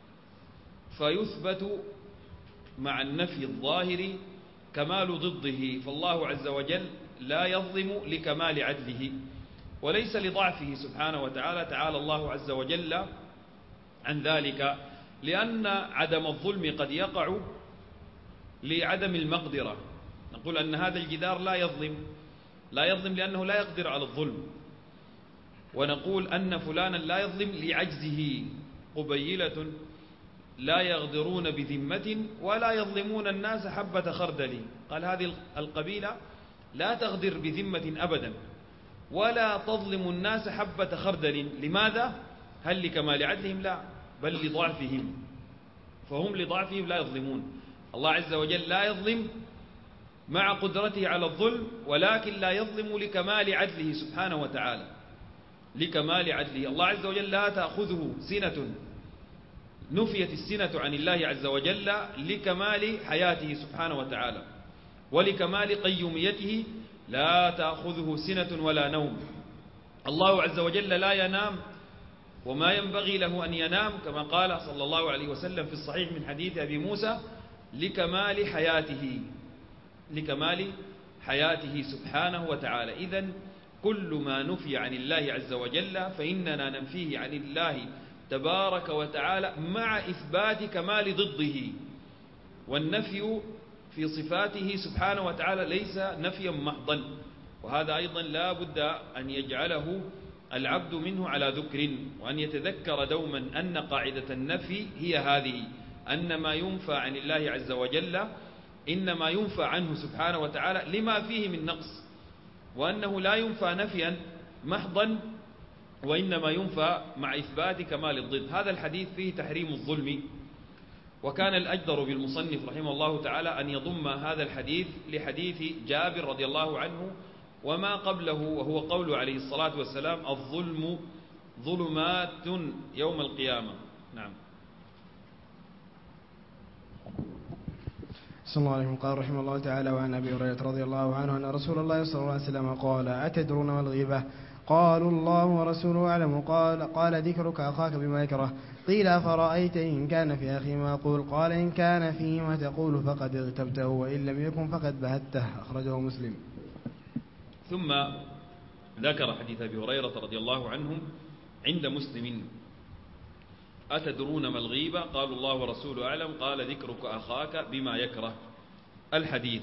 فيثبت مع النفي الظاهر كمال ضده. فالله عز وجل لا يظلم لكمال عدله وليس لضعفه سبحانه وتعالى، تعالى الله عز وجل عن ذلك، لأن عدم الظلم قد يقع لعدم المقدرة. نقول أن هذا الجدار لا يظلم لأنه لا يقدر على الظلم، ونقول أن فلانا لا يظلم لعجزه. قبيلة لا يغدرون بذمة ولا يظلمون الناس حبة خردل. قال هذه القبيلة لا تغدر بذمة أبدا ولا تظلم الناس حبة خردل. لماذا؟ هل لكمال عدلهم؟ لا، بل لضعفهم، فهم لضعفهم لا يظلمون. الله عز وجل لا يظلم مع قدرته على الظلم، ولكن لا يظلم لكمال عدله سبحانه وتعالى، لكمال عدله. الله عز وجل لا تأخذه سنة، نفيت السنة عن الله عز وجل لكمال حياته سبحانه وتعالى ولكمال قيوميته، لا تأخذه سنة ولا نوم. الله عز وجل لا ينام وما ينبغي له أن ينام، كما قال صلى الله عليه وسلم في الصحيح من حديث أبي موسى: لكمال حياته سبحانه وتعالى. إذن كل ما نفي عن الله عز وجل فإننا ننفيه عن الله تبارك وتعالى مع إثبات كمال ضده. والنفي في صفاته سبحانه وتعالى ليس نفيا محضا، وهذا أيضا لا بد أن يجعله العبد منه على ذكر، وأن يتذكر دوما أن قاعدة النفي هي هذه: أن ما ينفى عن الله عز وجل إنما ينفى عنه سبحانه وتعالى لما فيه من نقص، وأنه لا ينفى نفيا محضا وإنما ينفى مع إثبات كمال الضد. هذا الحديث فيه تحريم الظلم، وكان الأجدر بالمصنف رحمه الله تعالى أن يضم هذا الحديث لحديث جابر رضي الله عنه وما قبله، وهو قول عليه الصلاة والسلام: الظلم ظلمات يوم القيامة. نعم. صلى الله عليه وسلم قال رحمه الله تعالى: وعن أبي هريرة رضي الله عنه أن رسول الله صلى الله عليه وسلم قال: أتدرون ما الغيبة؟ قالوا: الله ورسوله أعلم. قال: ذكرك أخاك بما يكره. قيل: فرأيت إن كان في أخي ما أقول؟ قال: إن كان فيه ما تقول فقد اغتبته، وإن لم يكن فقد بهته. أخرجه مسلم. ثم ذكر حديث أبي هريرة رضي الله عنه عند مسلم: أتدرون ما الغيبة؟ قالوا: الله ورسوله أعلم. قال: ذكرك أخاك بما يكره. الحديث،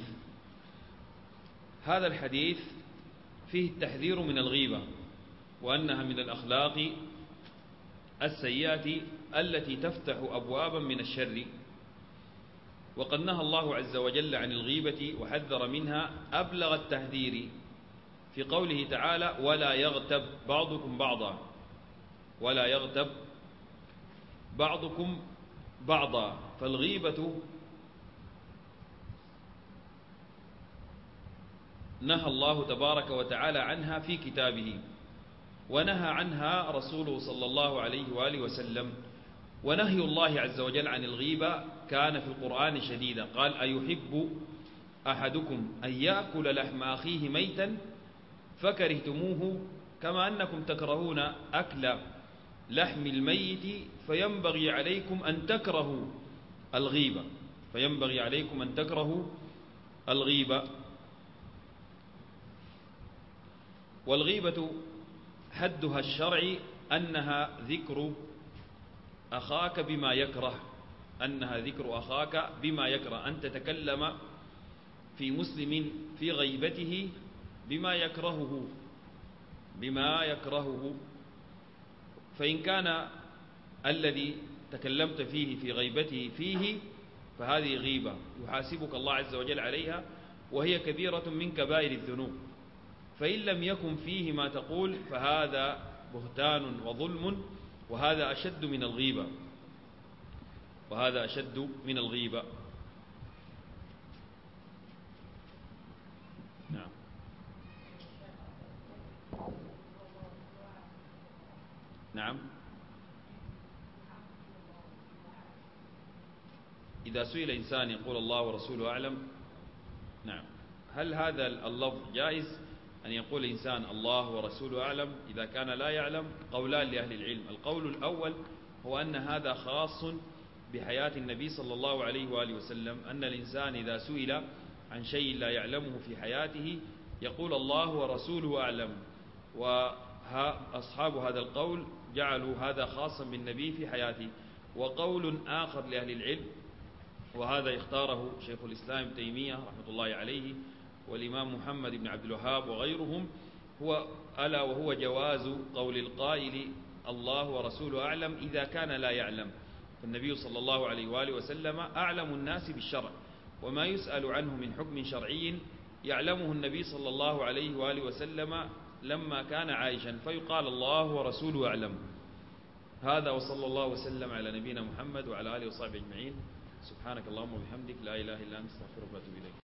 هذا الحديث فيه التحذير من الغيبة، وأنها من الأخلاق السيئة التي تفتح أبوابا من الشر. وقد نهى الله عز وجل عن الغيبة وحذر منها أبلغ التحذير في قوله تعالى: ولا يغتب بعضكم بعضا، ولا يغتب بعضكم بعضا. فالغيبة نهى الله تبارك وتعالى عنها في كتابه، ونهى عنها رسوله صلى الله عليه وآله وسلم. ونهي الله عز وجل عن الغيبة كان في القرآن شديدا. قال: أيحب أحدكم أن يأكل لحم أخيه ميتا فكرهتموه كما أنكم تكرهون أكل لحم الميت فينبغي عليكم أن تكرهوا الغيبة، فينبغي عليكم أن تكرهوا الغيبة. والغيبة حدها الشرعي أنها ذكر أخاك بما يكره، أنها ذكر أخاك بما يكره، أن تتكلم في مسلم في غيبته بما يكرهه، بما يكرهه. فإن كان الذي تكلمت فيه في غيبته فيه فهذه غيبة يحاسبك الله عز وجل عليها، وهي كبيرة من كبائر الذنوب. فإن لم يكن فيه ما تقول فهذا بهتان وظلم، وهذا أشد من الغيبة، وهذا أشد من الغيبة. نعم. نعم. إذا سئل إنسان يقول الله ورسوله أعلم، نعم، هل هذا اللفظ جائز أن يقول إنسان الله ورسوله أعلم إذا كان لا يعلم؟ قولان لأهل العلم. القول الأول هو أن هذا خاص بحياة النبي صلى الله عليه وآله وسلم، أن الإنسان إذا سئل عن شيء لا يعلمه في حياته يقول الله ورسوله أعلم. وأصحاب هذا القول جعلوا هذا خاصا بالنبي في حياته. وقول آخر لأهل العلم، وهذا اختاره شيخ الإسلام ابن تيمية رحمة الله عليه والإمام محمد بن عبد الوهاب وغيرهم، وهو جواز قول القائل الله ورسوله أعلم إذا كان لا يعلم. فالنبي صلى الله عليه وآله وسلم أعلم الناس بالشرع، وما يسأل عنه من حكم شرعي يعلمه النبي صلى الله عليه وآله وسلم لما كان عايشا، فيقال الله ورسوله أعلم. هذا، وصلى الله وسلم على نبينا محمد وعلى آله وصحبه أجمعين. سبحانك اللهم وبحمدك، لا إله إلا أنت، استغفرك وأتوب إليك.